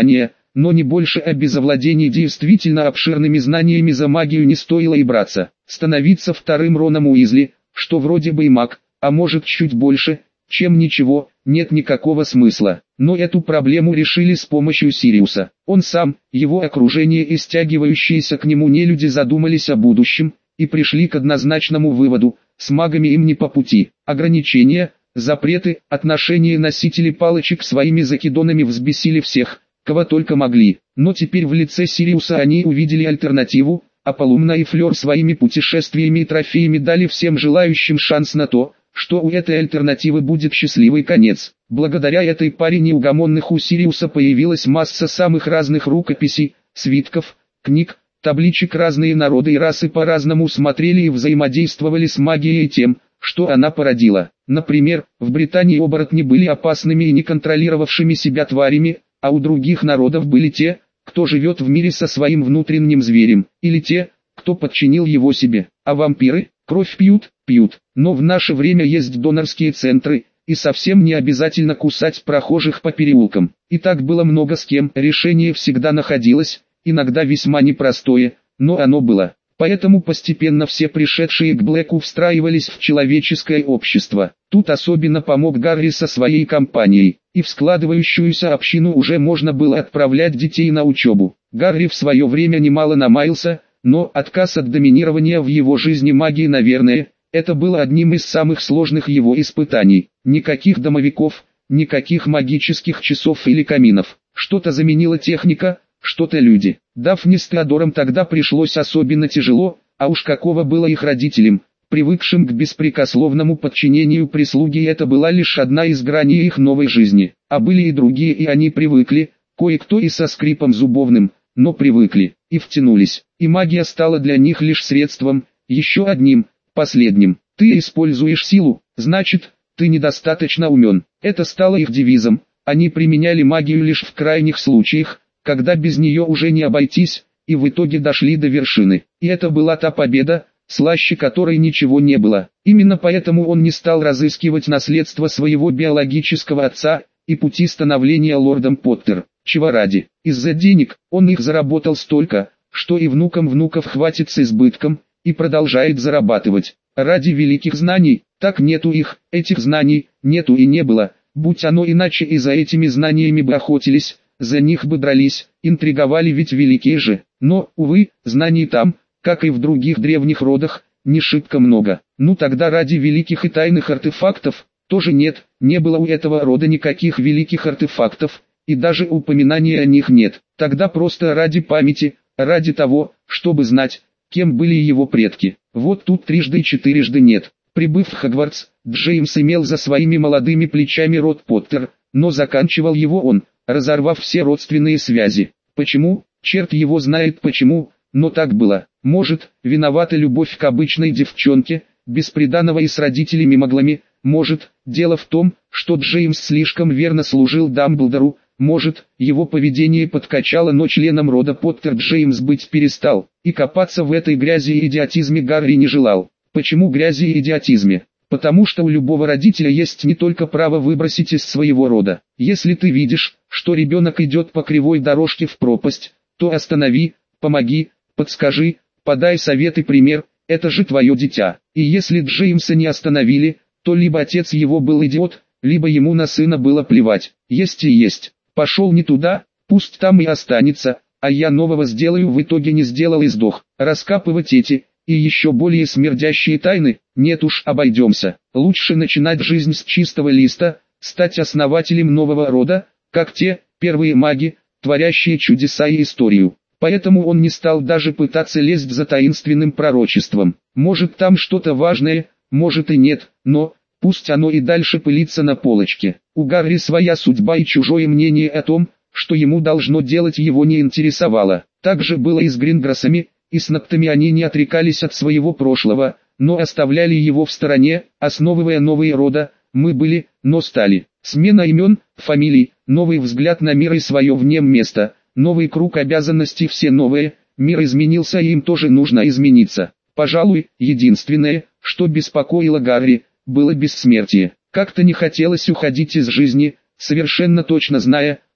S1: но не больше, а без овладения действительно обширными знаниями за магию не стоило и браться. Становиться вторым Роном Уизли, что вроде бы и маг, а может чуть больше, чем ничего, нет никакого смысла. Но эту проблему решили с помощью Сириуса. Он сам, его окружение и стягивающиеся к нему нелюди задумались о будущем, и пришли к однозначному выводу: с магами им не по пути. Ограничения, запреты, отношения носителей палочек своими закидонами взбесили всех, кого только могли. Но теперь в лице Сириуса они увидели альтернативу, а Полумна и Флёр своими путешествиями и трофеями дали всем желающим шанс на то, что у этой альтернативы будет счастливый конец. Благодаря этой паре неугомонных у Сириуса появилась масса самых разных рукописей, свитков, книг, табличек. Разные народы и расы по-разному смотрели и взаимодействовали с магией тем, что она породила. Например, в Британии оборотни были опасными и неконтролировавшими себя тварями, а у других народов были те, кто живет в мире со своим внутренним зверем, или те, кто подчинил его себе. А вампиры, кровь пьют, но в наше время есть донорские центры, и совсем не обязательно кусать прохожих по переулкам. И так было много с кем, решение всегда находилось, иногда весьма непростое, но оно было. Поэтому постепенно все пришедшие к Блэку встраивались в человеческое общество. Тут особенно помог Гарри со своей компанией, и в складывающуюся общину уже можно было отправлять детей на учебу. Гарри в свое время немало намаялся, но отказ от доминирования в его жизни магии, наверное, это было одним из самых сложных его испытаний. Никаких домовиков, никаких магических часов или каминов. Что-то заменила техника, что-то люди. Дафне с Теодором тогда пришлось особенно тяжело, а уж каково было их родителям, привыкшим к беспрекословному подчинению прислуги, и это была лишь одна из граней их новой жизни. А были и другие, и они привыкли, кое-кто и со скрипом зубовным, но привыкли, и втянулись. И магия стала для них лишь средством, еще одним, последним. Ты используешь силу, значит, ты недостаточно умен. Это стало их девизом. Они применяли магию лишь в крайних случаях, когда без нее уже не обойтись, и в итоге дошли до вершины. И это была та победа, слаще которой ничего не было. Именно поэтому он не стал разыскивать наследство своего биологического отца и пути становления лордом Поттер. Чего ради? Из-за денег. Он их заработал столько, что и внукам внуков хватит с избытком, и продолжает зарабатывать. Ради великих знаний. Так нету их, этих знаний, нету и не было. Будь оно иначе, и за этими знаниями бы охотились, за них бы дрались, интриговали, ведь великие же. Но, увы, знаний там, как и в других древних родах, не шибко много. Ну тогда ради великих и тайных артефактов, тоже нет, не было у этого рода никаких великих артефактов, и даже упоминания о них нет. Тогда просто ради памяти, ради того, чтобы знать, кем были его предки. Вот тут трижды и четырежды нет. Прибыв в Хогвартс, Джеймс имел за своими молодыми плечами род Поттер, но заканчивал его он, разорвав все родственные связи. Почему? Черт его знает почему, но так было. Может, виновата любовь к обычной девчонке, без приданого и с родителями-маглами. Может, дело в том, что Джеймс слишком верно служил Дамблдору. Может, его поведение подкачало, но членом рода Поттер Джеймс быть перестал, и копаться в этой грязи и идиотизме Гарри не желал. Почему грязи и идиотизме? Потому что у любого родителя есть не только право выбросить из своего рода. Если ты видишь, что ребенок идет по кривой дорожке в пропасть, то останови, помоги, подскажи, подай совет и пример, это же твое дитя. И если Джеймса не остановили, то либо отец его был идиот, либо ему на сына было плевать. Есть и есть. Пошел не туда, пусть там и останется, а я нового сделаю, в итоге не сделал и сдох. Раскапывать эти и еще более смердящие тайны, нет уж, обойдемся. Лучше начинать жизнь с чистого листа, стать основателем нового рода, как те, первые маги, творящие чудеса и историю. Поэтому он не стал даже пытаться лезть за таинственным пророчеством. Может там что-то важное, может и нет, но пусть оно и дальше пылится на полочке. У Гарри своя судьба, и чужое мнение о том, что ему должно делать, его не интересовало. Так же было и с Гринграссами, и с Ноктами. Они не отрекались от своего прошлого, но оставляли его в стороне, основывая новые рода. Мы были, но стали. Смена имен, фамилий, новый взгляд на мир и свое в нем место, новый круг обязанностей, все новое. Мир изменился, и им тоже нужно измениться. Пожалуй, единственное, что беспокоило Гарри, было бессмертие. Как-то не хотелось уходить из жизни, совершенно точно зная,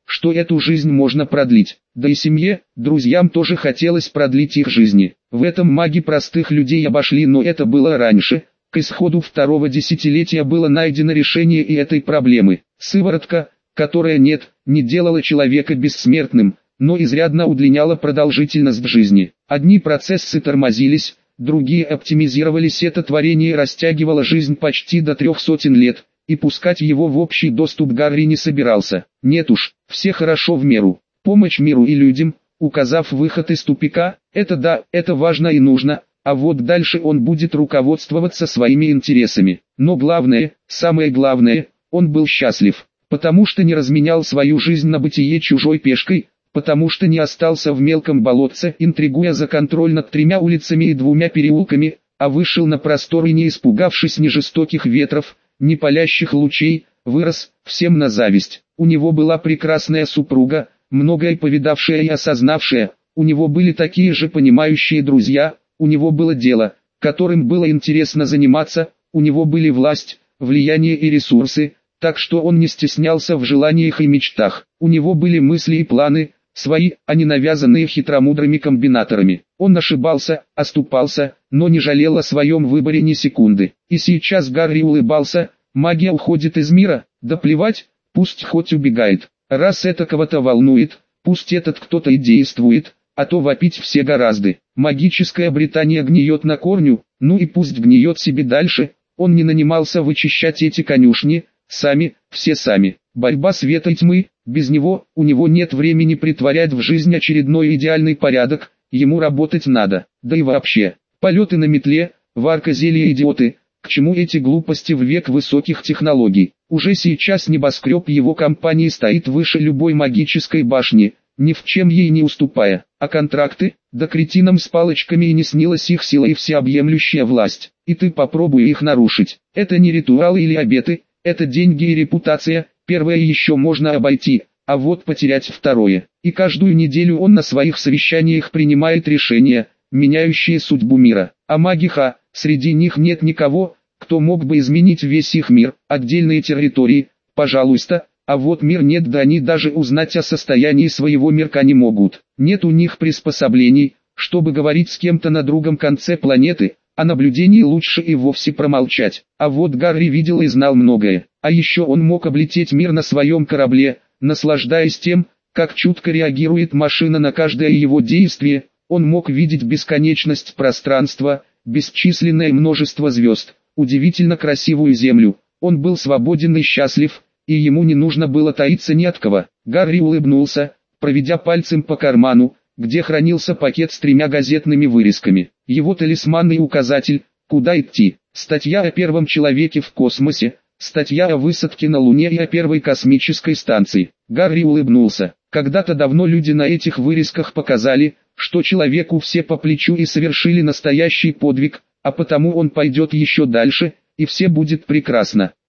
S1: что эту жизнь можно продлить. Да и семье, друзьям тоже хотелось продлить их жизни. В этом маги простых людей обошли, но это было раньше. К исходу второго десятилетия было найдено решение и этой проблемы. Сыворотка, которая не делала человека бессмертным, но изрядно удлиняла продолжительность жизни. Одни процессы тормозились, другие оптимизировались. Это творение растягивало жизнь почти до 300 лет, и пускать его в общий доступ Гарри не собирался. Нет уж, все хорошо в меру. Помощь миру и людям, указав выход из тупика, это да, это важно и нужно, а вот дальше он будет руководствоваться своими интересами. Но главное, самое главное, он был счастлив, потому что не разменял свою жизнь на бытие чужой пешкой, потому что не остался в мелком болотце, интригуя за контроль над 3 улицами и 2 переулками, а вышел на простор и, не испугавшись ни жестоких ветров, ни палящих лучей, вырос, всем на зависть. У него была прекрасная супруга, многое повидавшая и осознавшая, у него были такие же понимающие друзья, у него было дело, которым было интересно заниматься, у него были власть, влияние и ресурсы, так что он не стеснялся в желаниях и мечтах. У него были мысли и планы, свои, а не навязанные хитромудрыми комбинаторами. Он ошибался, оступался, но не жалел о своем выборе ни секунды. И сейчас Гарри улыбался: магия уходит из мира, да плевать, пусть хоть убегает. Раз это кого-то волнует, пусть этот кто-то и действует, а то вопить все гораздо. Магическая Британия гниет на корню, ну и пусть гниет себе дальше. Он не нанимался вычищать эти конюшни, сами, все сами. Борьба света и тьмы, без него, у него нет времени притворять в жизнь очередной идеальный порядок, ему работать надо. Да и вообще, полеты на метле, варка зелья, идиоты, к чему эти глупости в век высоких технологий? Уже сейчас небоскреб его компании стоит выше любой магической башни, ни в чем ей не уступая. А контракты, да кретинам с палочками и не снилась их сила и всеобъемлющая власть. И ты попробуй их нарушить. Это не ритуалы или обеты, это деньги и репутация. Первое еще можно обойти, а вот потерять второе. И каждую неделю он на своих совещаниях принимает решения, меняющие судьбу мира. А маги среди них нет никого, кто мог бы изменить весь их мир. Отдельные территории, пожалуйста, а вот мир нет, да они даже узнать о состоянии своего мирка не могут. Нет у них приспособлений, чтобы говорить с кем-то на другом конце планеты. О наблюдении лучше и вовсе промолчать. А вот Гарри видел и знал многое. А еще он мог облететь мир на своем корабле, наслаждаясь тем, как чутко реагирует машина на каждое его действие. Он мог видеть бесконечность пространства, бесчисленное множество звезд, удивительно красивую землю. Он был свободен и счастлив, и ему не нужно было таиться ни от кого. Гарри улыбнулся, проведя пальцем по карману, где хранился пакет с 3 газетными вырезками. Его талисман и указатель, куда идти. Статья о первом человеке в космосе, статья о высадке на Луне и о первой космической станции. Гарри улыбнулся. Когда-то давно люди на этих вырезках показали, что человеку все по плечу и совершили настоящий подвиг, а потому он пойдет еще дальше, и все будет прекрасно.